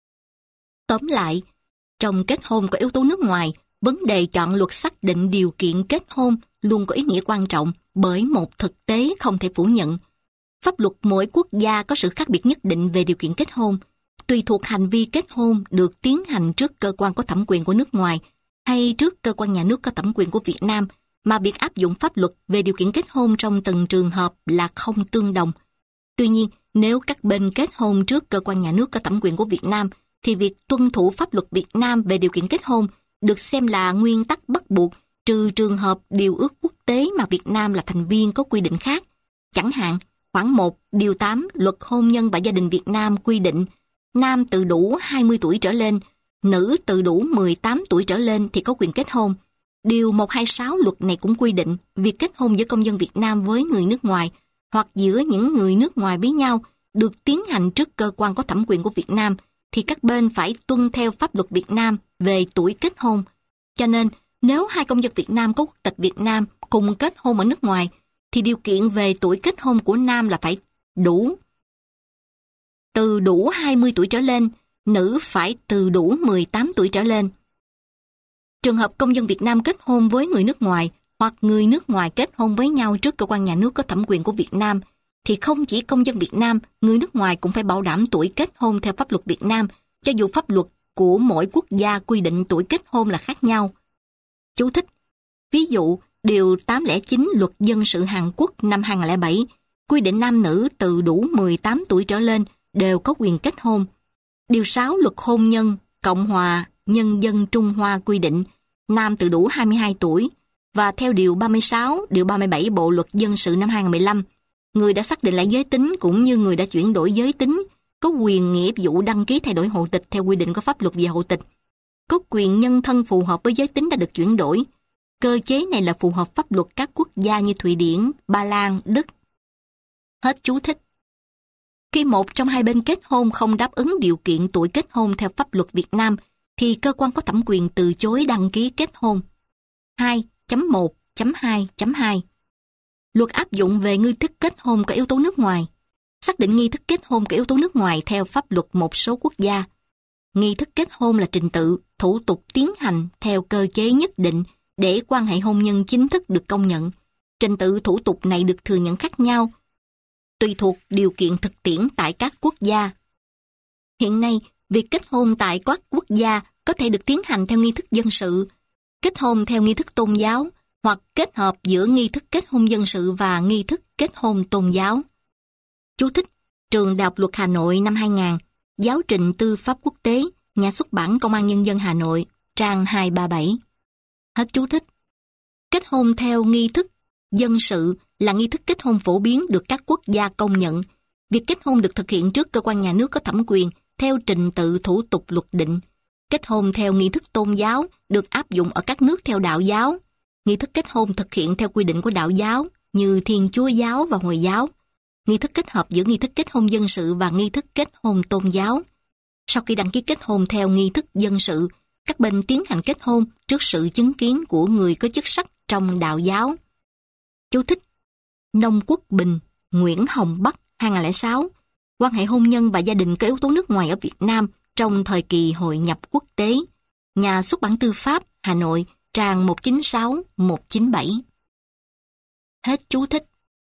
Speaker 1: Tóm lại, trong kết hôn có yếu tố nước ngoài, vấn đề chọn luật xác định điều kiện kết hôn luôn có ý nghĩa quan trọng bởi một thực tế không thể phủ nhận. Pháp luật mỗi quốc gia có sự khác biệt nhất định về điều kiện kết hôn, tùy thuộc hành vi kết hôn được tiến hành trước cơ quan có thẩm quyền của nước ngoài hay trước cơ quan nhà nước có thẩm quyền của Việt Nam, mà việc áp dụng pháp luật về điều kiện kết hôn trong từng trường hợp là không tương đồng. Tuy nhiên, nếu các bên kết hôn trước cơ quan nhà nước có thẩm quyền của Việt Nam, thì việc tuân thủ pháp luật Việt Nam về điều kiện kết hôn được xem là nguyên tắc bắt buộc, trừ trường hợp điều ước quốc tế mà Việt Nam là thành viên có quy định khác. Chẳng hạn, khoản 1, điều 8 Luật Hôn nhân và Gia đình Việt Nam quy định, nam từ đủ 20 tuổi trở lên, nữ từ đủ 18 tuổi trở lên thì có quyền kết hôn. Điều 126 luật này cũng quy định việc kết hôn giữa công dân Việt Nam với người nước ngoài hoặc giữa những người nước ngoài với nhau được tiến hành trước cơ quan có thẩm quyền của Việt Nam thì các bên phải tuân theo pháp luật Việt Nam về tuổi kết hôn. Cho nên, nếu hai công dân Việt Nam có quốc tịch Việt Nam cùng kết hôn ở nước ngoài, thì điều kiện về tuổi kết hôn của nam là phải từ đủ 20 tuổi trở lên, nữ phải từ đủ 18 tuổi trở lên. Trường hợp công dân Việt Nam kết hôn với người nước ngoài hoặc người nước ngoài kết hôn với nhau trước cơ quan nhà nước có thẩm quyền của Việt Nam, thì không chỉ công dân Việt Nam, người nước ngoài cũng phải bảo đảm tuổi kết hôn theo pháp luật Việt Nam, cho dù pháp luật của mỗi quốc gia quy định tuổi kết hôn là khác nhau. Chú thích: ví dụ, Điều 809 Luật Dân sự Hàn Quốc năm 2007 quy định nam nữ từ đủ 18 tuổi trở lên đều có quyền kết hôn. Điều 6 Luật Hôn nhân Cộng hòa Nhân dân Trung Hoa quy định nam từ đủ 22 tuổi, và theo Điều 36, Điều 37 Bộ Luật Dân sự năm 2015, người đã xác định lại giới tính cũng như người đã chuyển đổi giới tính có quyền nghĩa vụ đăng ký thay đổi hộ tịch theo quy định của pháp luật về hộ tịch, có quyền nhân thân phù hợp với giới tính đã được chuyển đổi. Cơ chế này là phù hợp pháp luật các quốc gia như Thụy Điển, Ba Lan, Đức. Hết chú thích. Khi một trong hai bên kết hôn không đáp ứng điều kiện tuổi kết hôn theo pháp luật Việt Nam, thì cơ quan có thẩm quyền từ chối đăng ký kết hôn. 2.1.2.2 Luật áp dụng về nghi thức kết hôn có yếu tố nước ngoài. Xác định nghi thức kết hôn có yếu tố nước ngoài theo pháp luật một số quốc gia. Nghi thức kết hôn là trình tự, thủ tục tiến hành theo cơ chế nhất định để quan hệ hôn nhân chính thức được công nhận. Trình tự thủ tục này được thừa nhận khác nhau, tùy thuộc điều kiện thực tiễn tại các quốc gia. Hiện nay, việc kết hôn tại các quốc gia có thể được tiến hành theo nghi thức dân sự, kết hôn theo nghi thức tôn giáo, hoặc kết hợp giữa nghi thức kết hôn dân sự và nghi thức kết hôn tôn giáo. Chú thích: Trường Đại học Luật Hà Nội năm 2000, Giáo trình Tư pháp Quốc tế, Nhà xuất bản Công an Nhân dân Hà Nội, trang 237. Hết chú thích. Kết hôn theo nghi thức dân sự là nghi thức kết hôn phổ biến được các quốc gia công nhận. Việc kết hôn được thực hiện trước cơ quan nhà nước có thẩm quyền theo trình tự thủ tục luật định. Kết hôn theo nghi thức tôn giáo được áp dụng ở các nước theo đạo giáo. Nghi thức kết hôn thực hiện theo quy định của đạo giáo như Thiên Chúa giáo và Hồi giáo. Nghi thức kết hợp giữa nghi thức kết hôn dân sự và nghi thức kết hôn tôn giáo. Sau khi đăng ký kết hôn theo nghi thức dân sự, các bên tiến hành kết hôn trước sự chứng kiến của người có chức sắc trong đạo giáo. Chú thích: Nông Quốc Bình, Nguyễn Hồng Bắc, 2006. Quan hệ hôn nhân và gia đình có yếu tố nước ngoài ở Việt Nam trong thời kỳ hội nhập quốc tế. Nhà xuất bản Tư pháp, Hà Nội, trang 196-197. Hết chú thích.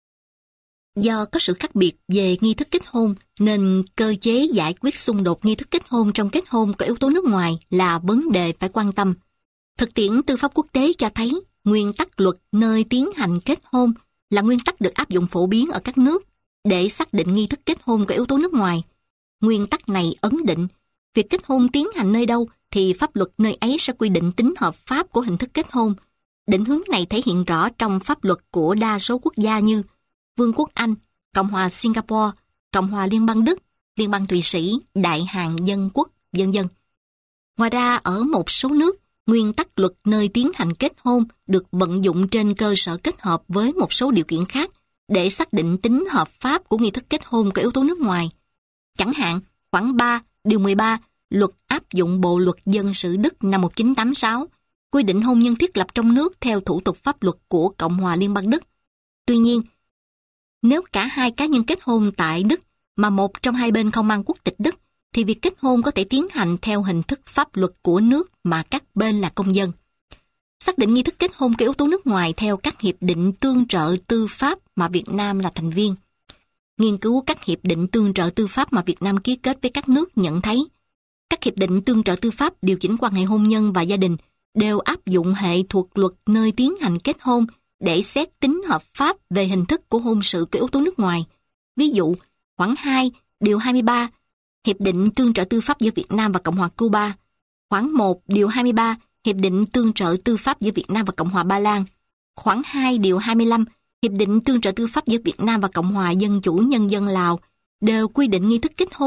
Speaker 1: Do có sự khác biệt về nghi thức kết hôn, nên cơ chế giải quyết xung đột nghi thức kết hôn trong kết hôn có yếu tố nước ngoài là vấn đề phải quan tâm. Thực tiễn tư pháp quốc tế cho thấy, nguyên tắc luật nơi tiến hành kết hôn là nguyên tắc được áp dụng phổ biến ở các nước để xác định nghi thức kết hôn có yếu tố nước ngoài. Nguyên tắc này ấn định, việc kết hôn tiến hành nơi đâu thì pháp luật nơi ấy sẽ quy định tính hợp pháp của hình thức kết hôn. Định hướng này thể hiện rõ trong pháp luật của đa số quốc gia như Vương quốc Anh, Cộng hòa Singapore, Cộng hòa Liên bang Đức, Liên bang Thụy Sĩ, Đại Hàn Dân Quốc, vân vân. Ngoài ra, ở một số nước, nguyên tắc luật nơi tiến hành kết hôn được vận dụng trên cơ sở kết hợp với một số điều kiện khác để xác định tính hợp pháp của nghi thức kết hôn có yếu tố nước ngoài. Chẳng hạn, khoản 3, điều 13, luật áp dụng Bộ luật dân sự Đức năm 1986, quy định hôn nhân thiết lập trong nước theo thủ tục pháp luật của Cộng hòa Liên bang Đức. Tuy nhiên, nếu cả hai cá nhân kết hôn tại Đức mà một trong hai bên không mang quốc tịch Đức, thì việc kết hôn có thể tiến hành theo hình thức pháp luật của nước mà các bên là công dân. Xác định nghi thức kết hôn có yếu tố nước ngoài theo các hiệp định tương trợ tư pháp mà Việt Nam là thành viên. Nghiên cứu các hiệp định tương trợ tư pháp mà Việt Nam ký kết với các nước nhận thấy, các hiệp định tương trợ tư pháp điều chỉnh quan hệ hôn nhân và gia đình đều áp dụng hệ thuộc luật nơi tiến hành kết hôn để xét tính hợp pháp về hình thức của hôn sự có yếu tố nước ngoài. Ví dụ, khoản 2, điều 23, Hiệp định tương trợ tư pháp giữa Việt Nam và Cộng hòa Cuba. Khoản 1, điều 23, Hiệp định tương trợ tư pháp giữa Việt Nam và Cộng hòa Ba Lan. Khoản 2, điều 25, Hiệp định tương trợ tư pháp giữa Việt Nam và Cộng hòa Dân chủ Nhân dân Lào đều quy định nghi thức kết hôn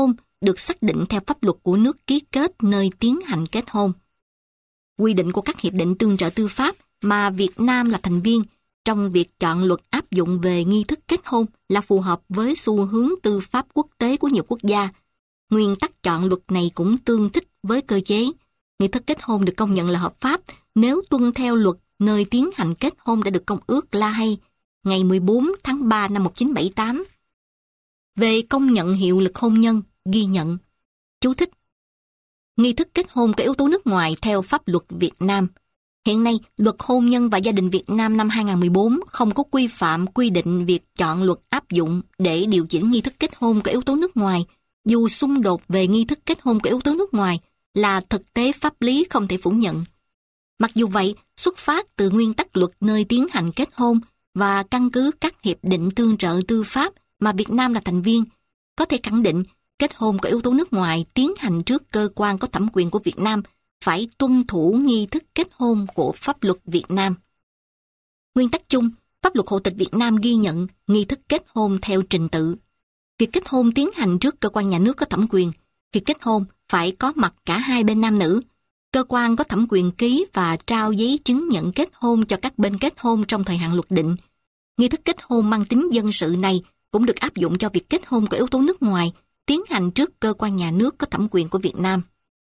Speaker 1: được xác định theo pháp luật của nước ký kết nơi tiến hành kết hôn. Quy định của các hiệp định tương trợ tư pháp mà Việt Nam là thành viên trong việc chọn luật áp dụng về nghi thức kết hôn là phù hợp với xu hướng tư pháp quốc tế của nhiều quốc gia. Nguyên tắc chọn luật này cũng tương thích với cơ chế. Nghi thức kết hôn được công nhận là hợp pháp nếu tuân theo luật nơi tiến hành kết hôn đã được Công ước La Hay ngày 14 tháng 3 năm 1978. Về công nhận hiệu lực hôn nhân, ghi nhận. Chú thích. Nghi thức kết hôn có yếu tố nước ngoài theo pháp luật Việt Nam. Hiện nay, luật hôn nhân và gia đình Việt Nam năm 2014 không có quy phạm quy định việc chọn luật áp dụng để điều chỉnh nghi thức kết hôn có yếu tố nước ngoài, dù xung đột về nghi thức kết hôn có yếu tố nước ngoài là thực tế pháp lý không thể phủ nhận. Mặc dù vậy, xuất phát từ nguyên tắc luật nơi tiến hành kết hôn và căn cứ các hiệp định tương trợ tư pháp mà Việt Nam là thành viên, có thể khẳng định kết hôn có yếu tố nước ngoài tiến hành trước cơ quan có thẩm quyền của Việt Nam phải tuân thủ nghi thức kết hôn của pháp luật Việt Nam. Nguyên tắc chung, pháp luật hộ tịch Việt Nam ghi nhận nghi thức kết hôn theo trình tự. Việc kết hôn tiến hành trước cơ quan nhà nước có thẩm quyền. Khi kết hôn phải có mặt cả hai bên nam nữ. Cơ quan có thẩm quyền ký và trao giấy chứng nhận kết hôn cho các bên kết hôn trong thời hạn luật định. Nghi thức kết hôn mang tính dân sự này cũng được áp dụng cho việc kết hôn có yếu tố nước ngoài tiến hành trước cơ quan nhà nước có thẩm quyền của Việt Nam.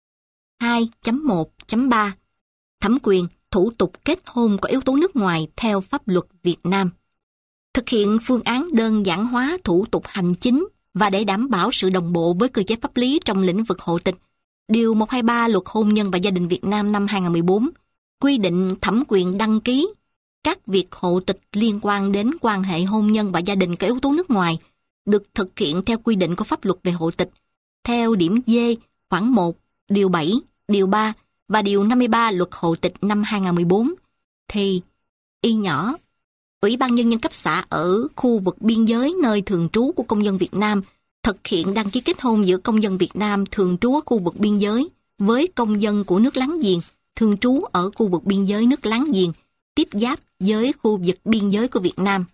Speaker 1: 2.1.3 Thẩm quyền, thủ tục kết hôn có yếu tố nước ngoài theo pháp luật Việt Nam. Thực hiện phương án đơn giản hóa thủ tục hành chính và để đảm bảo sự đồng bộ với cơ chế pháp lý trong lĩnh vực hộ tịch, Điều 123 Luật Hôn nhân và Gia đình Việt Nam năm 2014 quy định thẩm quyền đăng ký các việc hộ tịch liên quan đến quan hệ hôn nhân và gia đình có yếu tố nước ngoài được thực hiện theo quy định của pháp luật về hộ tịch, theo điểm D, khoản 1, điều 7, điều 3 và điều 53 Luật Hộ tịch năm 2014, thì y nhỏ, Ủy ban Nhân dân cấp xã ở khu vực biên giới nơi thường trú của công dân Việt Nam thực hiện đăng ký kết hôn giữa công dân Việt Nam thường trú ở khu vực biên giới với công dân của nước láng giềng thường trú ở khu vực biên giới nước láng giềng tiếp giáp với khu vực biên giới của Việt Nam.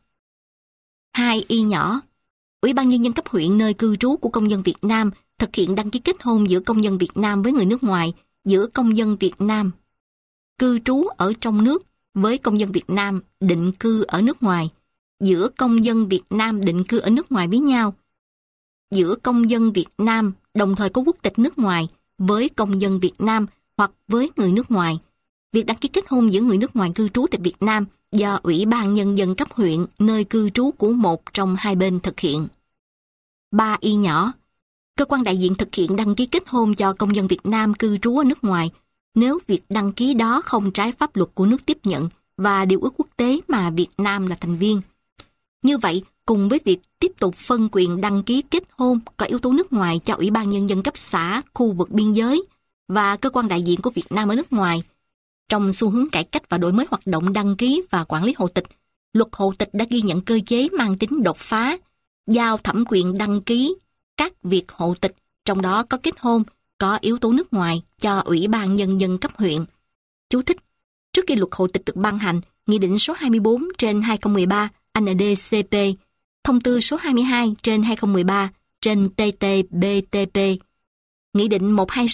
Speaker 1: 2. Y nhỏ, Ủy ban Nhân dân cấp huyện nơi cư trú của công dân Việt Nam thực hiện đăng ký kết hôn giữa công dân Việt Nam với người nước ngoài, giữa công dân Việt Nam cư trú ở trong nước với công dân Việt Nam định cư ở nước ngoài, giữa công dân Việt Nam định cư ở nước ngoài với nhau, giữa công dân Việt Nam đồng thời có quốc tịch nước ngoài với công dân Việt Nam hoặc với người nước ngoài. Việc đăng ký kết hôn giữa người nước ngoài cư trú tại Việt Nam do Ủy ban Nhân dân cấp huyện nơi cư trú của một trong hai bên thực hiện. 3. Y nhỏ, cơ quan đại diện thực hiện đăng ký kết hôn cho công dân Việt Nam cư trú ở nước ngoài nếu việc đăng ký đó không trái pháp luật của nước tiếp nhận và điều ước quốc tế mà Việt Nam là thành viên. Như vậy, cùng với việc tiếp tục phân quyền đăng ký kết hôn có yếu tố nước ngoài cho Ủy ban Nhân dân cấp xã, khu vực biên giới và cơ quan đại diện của Việt Nam ở nước ngoài, trong xu hướng cải cách và đổi mới hoạt động đăng ký và quản lý hộ tịch, Luật Hộ tịch đã ghi nhận cơ chế mang tính đột phá, giao thẩm quyền đăng ký các việc hộ tịch, trong đó có kết hôn, có yếu tố nước ngoài cho Ủy ban Nhân dân cấp huyện. Chú thích: trước khi Luật Hộ tịch được ban hành, Nghị định số 24/2013 ND-CP, Thông tư số 22/2013 trên TT-BTP, Nghị định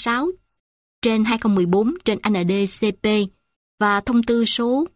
Speaker 1: 126/2014 trên ND-CP và Thông tư số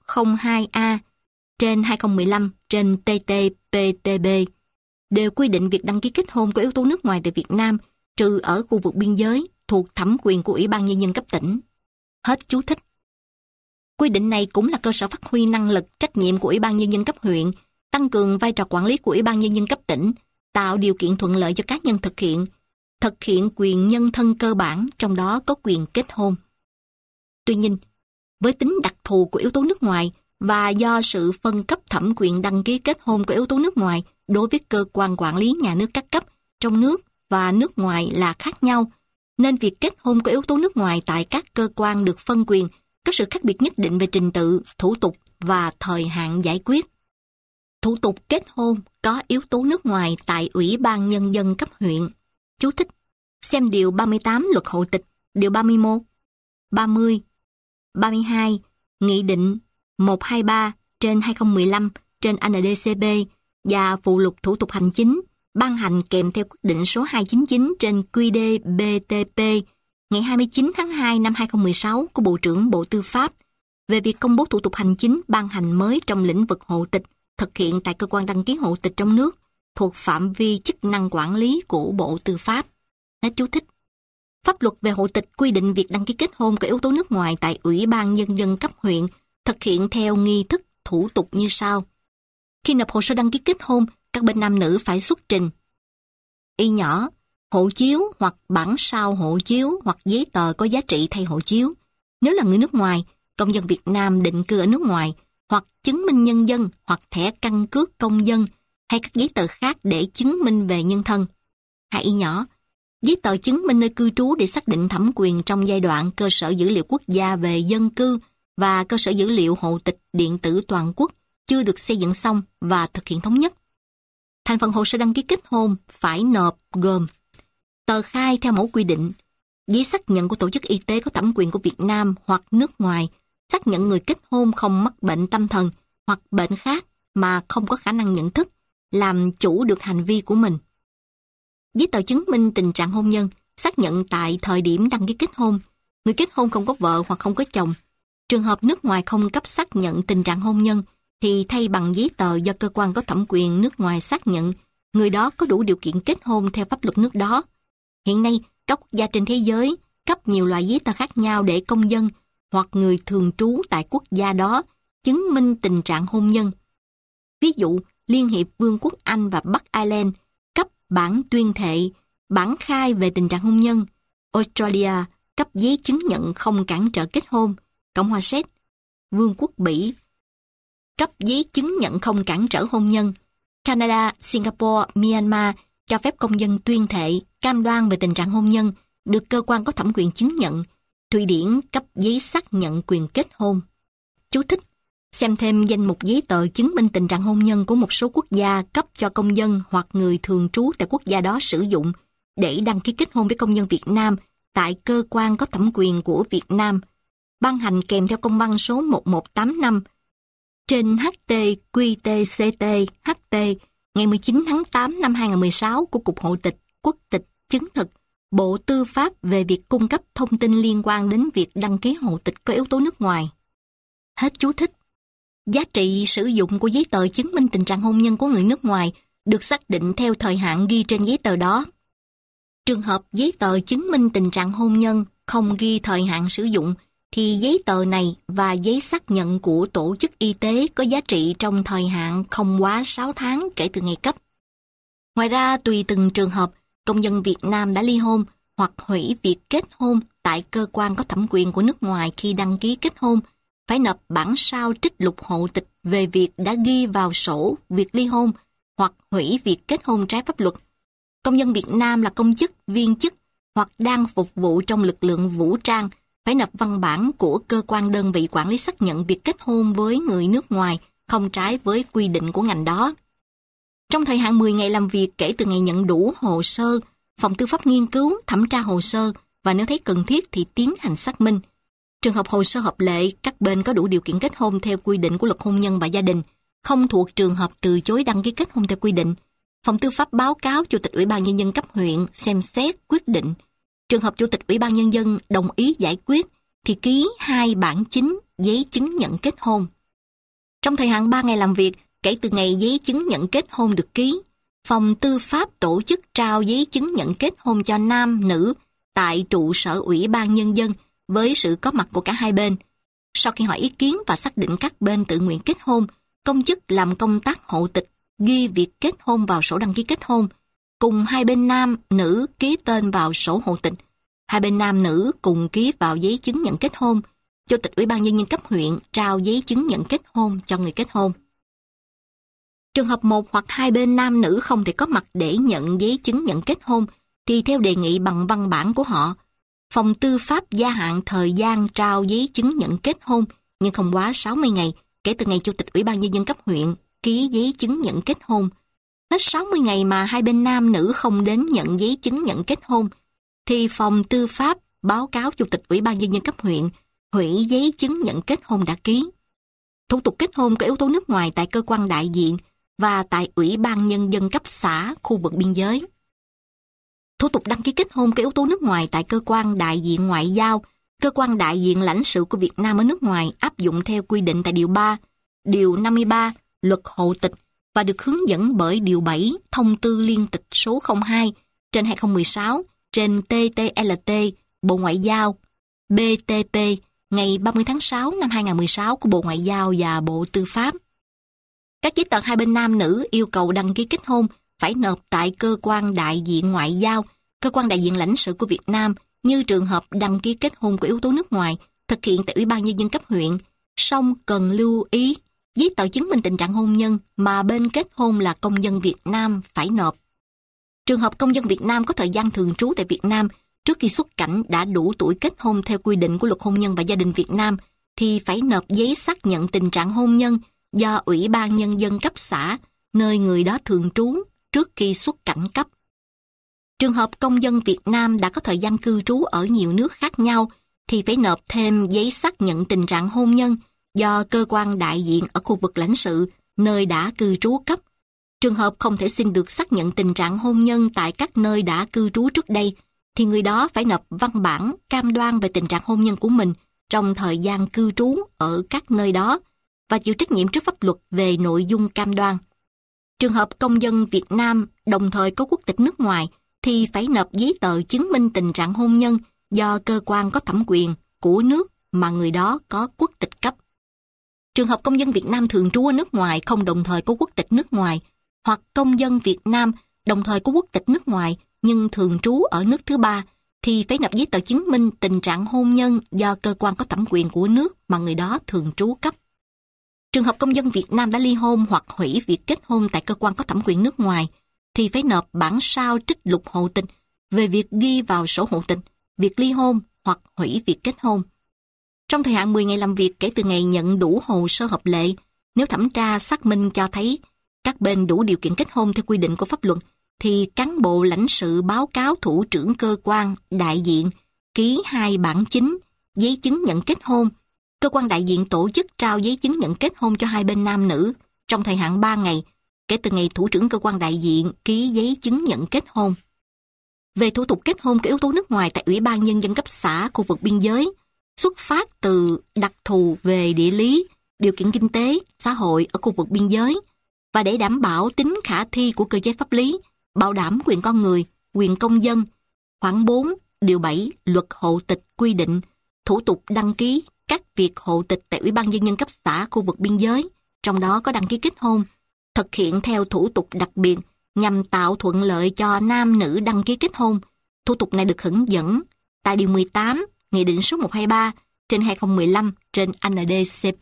Speaker 1: 02A/2015 trên TT-PTB đều quy định việc đăng ký kết hôn có yếu tố nước ngoài tại Việt Nam, trừ ở khu vực biên giới thuộc thẩm quyền của Ủy ban Nhân dân cấp tỉnh. Hết chú thích. Quy định này cũng là cơ sở phát huy năng lực, trách nhiệm của Ủy ban Nhân dân cấp huyện, tăng cường vai trò quản lý của Ủy ban Nhân dân cấp tỉnh, tạo điều kiện thuận lợi cho cá nhân thực hiện quyền nhân thân cơ bản, trong đó có quyền kết hôn. Tuy nhiên, với tính đặc thù của yếu tố nước ngoài và do sự phân cấp thẩm quyền đăng ký kết hôn của yếu tố nước ngoài đối với cơ quan quản lý nhà nước các cấp, trong nước và nước ngoài là khác nhau, nên việc kết hôn có yếu tố nước ngoài tại các cơ quan được phân quyền có sự khác biệt nhất định về trình tự, thủ tục và thời hạn giải quyết. Thủ tục kết hôn có yếu tố nước ngoài tại Ủy ban Nhân dân cấp huyện. Chú thích: xem điều 38 Luật Hộ tịch, điều 31, 30, 32, Nghị định 123/2015 trên ND-CP và phụ lục thủ tục hành chính ban hành kèm theo quyết định số 299 trên QĐ-BTP ngày 29 tháng 2 năm 2016 của Bộ trưởng Bộ Tư pháp về việc công bố thủ tục hành chính ban hành mới trong lĩnh vực hộ tịch thực hiện tại cơ quan đăng ký hộ tịch trong nước thuộc phạm vi chức năng quản lý của Bộ Tư pháp. Hết chú thích. Pháp luật về hộ tịch quy định việc đăng ký kết hôn có yếu tố nước ngoài tại Ủy ban Nhân dân cấp huyện thực hiện theo nghi thức thủ tục như sau. Khi nộp hồ sơ đăng ký kết hôn, các bên nam nữ phải xuất trình y nhỏ, hộ chiếu hoặc bản sao hộ chiếu hoặc giấy tờ có giá trị thay hộ chiếu. Nếu là người nước ngoài, công dân Việt Nam định cư ở nước ngoài, hoặc chứng minh nhân dân hoặc thẻ căn cước công dân hay các giấy tờ khác để chứng minh về nhân thân. 2 y nhỏ, giấy tờ chứng minh nơi cư trú để xác định thẩm quyền trong giai đoạn cơ sở dữ liệu quốc gia về dân cư và cơ sở dữ liệu hộ tịch điện tử toàn quốc chưa được xây dựng xong và thực hiện thống nhất. Thành phần hồ sơ đăng ký kết hôn phải nộp gồm tờ khai theo mẫu quy định, giấy xác nhận của tổ chức y tế có thẩm quyền của Việt Nam hoặc nước ngoài, xác nhận người kết hôn không mắc bệnh tâm thần hoặc bệnh khác mà không có khả năng nhận thức, làm chủ được hành vi của mình. Giấy tờ chứng minh tình trạng hôn nhân, xác nhận tại thời điểm đăng ký kết hôn, người kết hôn không có vợ hoặc không có chồng. Trường hợp nước ngoài không cấp xác nhận tình trạng hôn nhân, thì thay bằng giấy tờ do cơ quan có thẩm quyền nước ngoài xác nhận người đó có đủ điều kiện kết hôn theo pháp luật nước đó. Hiện nay, các quốc gia trên thế giới cấp nhiều loại giấy tờ khác nhau để công dân hoặc người thường trú tại quốc gia đó chứng minh tình trạng hôn nhân. Ví dụ, Liên hiệp Vương quốc Anh và Bắc Ireland cấp bản tuyên thệ, bản khai về tình trạng hôn nhân. Australia cấp giấy chứng nhận không cản trở kết hôn. Cộng hòa Séc, Vương quốc Bỉ cấp giấy chứng nhận không cản trở hôn nhân. Canada, Singapore, Myanmar cho phép công dân tuyên thệ, cam đoan về tình trạng hôn nhân, được cơ quan có thẩm quyền chứng nhận. Thụy Điển cấp giấy xác nhận quyền kết hôn. Chú thích: xem thêm danh mục giấy tờ chứng minh tình trạng hôn nhân của một số quốc gia cấp cho công dân hoặc người thường trú tại quốc gia đó sử dụng để đăng ký kết hôn với công dân Việt Nam tại cơ quan có thẩm quyền của Việt Nam, ban hành kèm theo công văn số 1185 trên HT-QT-CT-HT ngày 19 tháng 8 năm 2016 của Cục Hộ tịch, Quốc tịch, Chứng thực, Bộ Tư pháp về việc cung cấp thông tin liên quan đến việc đăng ký hộ tịch có yếu tố nước ngoài. Hết chú thích. Giá trị sử dụng của giấy tờ chứng minh tình trạng hôn nhân của người nước ngoài được xác định theo thời hạn ghi trên giấy tờ đó. Trường hợp giấy tờ chứng minh tình trạng hôn nhân không ghi thời hạn sử dụng, thì giấy tờ này và giấy xác nhận của tổ chức y tế có giá trị trong thời hạn không quá 6 tháng kể từ ngày cấp. Ngoài ra, tùy từng trường hợp, công dân Việt Nam đã ly hôn hoặc hủy việc kết hôn tại cơ quan có thẩm quyền của nước ngoài khi đăng ký kết hôn, phải nộp bản sao trích lục hộ tịch về việc đã ghi vào sổ việc ly hôn hoặc hủy việc kết hôn trái pháp luật. Công dân Việt Nam là công chức, viên chức hoặc đang phục vụ trong lực lượng vũ trang phải nộp văn bản của cơ quan đơn vị quản lý xác nhận việc kết hôn với người nước ngoài không trái với quy định của ngành đó. Trong thời hạn 10 ngày làm việc kể từ ngày nhận đủ hồ sơ, Phòng Tư pháp nghiên cứu, thẩm tra hồ sơ và nếu thấy cần thiết thì tiến hành xác minh. Trường hợp hồ sơ hợp lệ, các bên có đủ điều kiện kết hôn theo quy định của Luật Hôn nhân và Gia đình, không thuộc trường hợp từ chối đăng ký kết hôn theo quy định, Phòng Tư pháp báo cáo Chủ tịch Ủy ban Nhân dân cấp huyện xem xét quyết định. Trường hợp Chủ tịch Ủy ban Nhân dân đồng ý giải quyết thì ký 2 bản chính giấy chứng nhận kết hôn. Trong thời hạn 3 ngày làm việc kể từ ngày giấy chứng nhận kết hôn được ký, Phòng Tư pháp tổ chức trao giấy chứng nhận kết hôn cho nam, nữ tại trụ sở Ủy ban Nhân dân với sự có mặt của cả hai bên. Sau khi hỏi ý kiến và xác định các bên tự nguyện kết hôn, công chức làm công tác hộ tịch ghi việc kết hôn vào sổ đăng ký kết hôn, cùng hai bên nam, nữ ký tên vào sổ hộ tịch. Hai bên nam nữ cùng ký vào giấy chứng nhận kết hôn. Chủ tịch Ủy ban Nhân dân cấp huyện trao giấy chứng nhận kết hôn cho người kết hôn. Trường hợp một hoặc hai bên nam nữ không thể có mặt để nhận giấy chứng nhận kết hôn thì theo đề nghị bằng văn bản của họ, Phòng Tư pháp gia hạn thời gian trao giấy chứng nhận kết hôn nhưng không quá 60 ngày kể từ ngày Chủ tịch Ủy ban Nhân dân cấp huyện ký giấy chứng nhận kết hôn. Hết 60 ngày mà hai bên nam nữ không đến nhận giấy chứng nhận kết hôn thì Phòng Tư pháp báo cáo Chủ tịch Ủy ban Nhân dân cấp huyện hủy giấy chứng nhận kết hôn đã ký. Thủ tục kết hôn có yếu tố nước ngoài tại cơ quan đại diện và tại Ủy ban Nhân dân cấp xã, khu vực biên giới. Thủ tục đăng ký kết hôn có yếu tố nước ngoài tại cơ quan đại diện ngoại giao, cơ quan đại diện lãnh sự của Việt Nam ở nước ngoài áp dụng theo quy định tại Điều 3, Điều 53 Luật Hộ tịch và được hướng dẫn bởi Điều 7 Thông tư Liên tịch số 02/2016 trên TTLT Bộ Ngoại giao BTP ngày 30 tháng 6 năm 2016 của Bộ Ngoại giao và Bộ Tư pháp. Các giấy tờ hai bên nam nữ yêu cầu đăng ký kết hôn phải nộp tại cơ quan đại diện ngoại giao, cơ quan đại diện lãnh sự của Việt Nam như trường hợp đăng ký kết hôn của yếu tố nước ngoài thực hiện tại Ủy ban Nhân dân cấp huyện. Song cần lưu ý, giấy tờ chứng minh tình trạng hôn nhân mà bên kết hôn là công dân Việt Nam phải nộp. Trường hợp công dân Việt Nam có thời gian thường trú tại Việt Nam trước khi xuất cảnh đã đủ tuổi kết hôn theo quy định của Luật Hôn nhân và Gia đình Việt Nam thì phải nộp giấy xác nhận tình trạng hôn nhân do Ủy ban Nhân dân cấp xã, nơi người đó thường trú trước khi xuất cảnh cấp. Trường hợp công dân Việt Nam đã có thời gian cư trú ở nhiều nước khác nhau thì phải nộp thêm giấy xác nhận tình trạng hôn nhân do cơ quan đại diện ở khu vực lãnh sự, nơi đã cư trú cấp. Trường hợp không thể xin được xác nhận tình trạng hôn nhân tại các nơi đã cư trú trước đây, thì người đó phải nộp văn bản cam đoan về tình trạng hôn nhân của mình trong thời gian cư trú ở các nơi đó và chịu trách nhiệm trước pháp luật về nội dung cam đoan. Trường hợp công dân Việt Nam đồng thời có quốc tịch nước ngoài thì phải nộp giấy tờ chứng minh tình trạng hôn nhân do cơ quan có thẩm quyền của nước mà người đó có quốc tịch cấp. Trường hợp công dân Việt Nam thường trú ở nước ngoài không đồng thời có quốc tịch nước ngoài, hoặc công dân Việt Nam đồng thời có quốc tịch nước ngoài nhưng thường trú ở nước thứ ba, thì phải nộp giấy tờ chứng minh tình trạng hôn nhân do cơ quan có thẩm quyền của nước mà người đó thường trú cấp. Trường hợp công dân Việt Nam đã ly hôn hoặc hủy việc kết hôn tại cơ quan có thẩm quyền nước ngoài, thì phải nộp bản sao trích lục hộ tịch về việc ghi vào sổ hộ tịch, việc ly hôn hoặc hủy việc kết hôn. Trong thời hạn 10 ngày làm việc kể từ ngày nhận đủ hồ sơ hợp lệ, nếu thẩm tra xác minh cho thấy các bên đủ điều kiện kết hôn theo quy định của pháp luật, thì cán bộ lãnh sự báo cáo thủ trưởng cơ quan đại diện ký 2 bản chính, giấy chứng nhận kết hôn. Cơ quan đại diện tổ chức trao giấy chứng nhận kết hôn cho hai bên nam nữ trong thời hạn 3 ngày, kể từ ngày thủ trưởng cơ quan đại diện ký giấy chứng nhận kết hôn. Về thủ tục kết hôn có yếu tố nước ngoài tại Ủy ban Nhân dân cấp xã, khu vực biên giới, xuất phát từ đặc thù về địa lý, điều kiện kinh tế, xã hội ở khu vực biên giới, và để đảm bảo tính khả thi của cơ chế pháp lý, bảo đảm quyền con người, quyền công dân, khoản 4, điều 7 Luật Hộ tịch quy định, thủ tục đăng ký các việc hộ tịch tại Ủy ban Nhân dân cấp xã, khu vực biên giới, trong đó có đăng ký kết hôn, thực hiện theo thủ tục đặc biệt nhằm tạo thuận lợi cho nam nữ đăng ký kết hôn. Thủ tục này được hướng dẫn tại Điều 18, Nghị định số 123/2015 trên NDCP.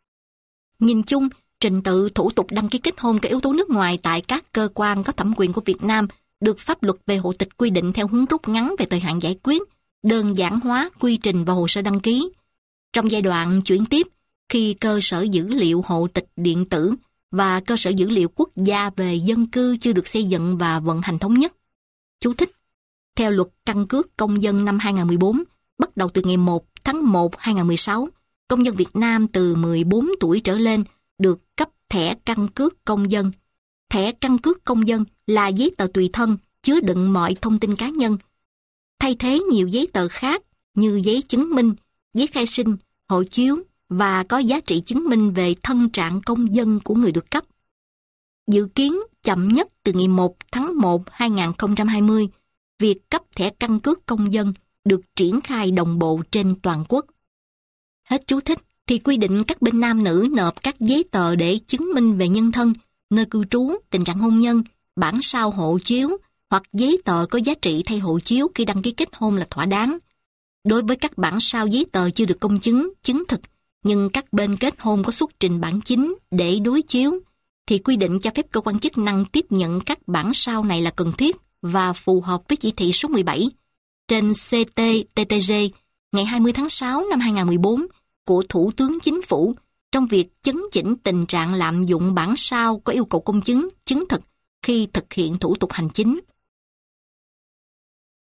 Speaker 1: Nhìn chung, trình tự thủ tục đăng ký kết hôn có yếu tố nước ngoài tại các cơ quan có thẩm quyền của Việt Nam được pháp luật về hộ tịch quy định theo hướng rút ngắn về thời hạn giải quyết, đơn giản hóa quy trình và hồ sơ đăng ký. Trong giai đoạn chuyển tiếp, khi cơ sở dữ liệu hộ tịch điện tử và cơ sở dữ liệu quốc gia về dân cư chưa được xây dựng và vận hành thống nhất. Chú thích: theo Luật Căn cước Công dân năm 2014, bắt đầu từ ngày 1 tháng 1 2016, công dân Việt Nam từ 14 tuổi trở lên được cấp thẻ căn cước công dân. Thẻ căn cước công dân là giấy tờ tùy thân chứa đựng mọi thông tin cá nhân, thay thế nhiều giấy tờ khác như giấy chứng minh, giấy khai sinh, hộ chiếu và có giá trị chứng minh về thân trạng công dân của người được cấp. Dự kiến chậm nhất từ ngày 1 tháng 1 2020, việc cấp thẻ căn cước công dân được triển khai đồng bộ trên toàn quốc. Hết chú thích. Thì quy định các bên nam nữ nộp các giấy tờ để chứng minh về nhân thân, nơi cư trú, tình trạng hôn nhân, bản sao hộ chiếu hoặc giấy tờ có giá trị thay hộ chiếu khi đăng ký kết hôn là thỏa đáng. Đối với các bản sao giấy tờ chưa được công chứng, chứng thực, nhưng các bên kết hôn có xuất trình bản chính để đối chiếu, thì quy định cho phép cơ quan chức năng tiếp nhận các bản sao này là cần thiết và phù hợp với chỉ thị số 17 trên CT-TTG ngày 20 tháng 6 năm 2014 của Thủ tướng Chính phủ trong việc chấn chỉnh tình trạng lạm dụng bản sao có yêu cầu công chứng, chứng thực khi thực hiện thủ tục hành chính.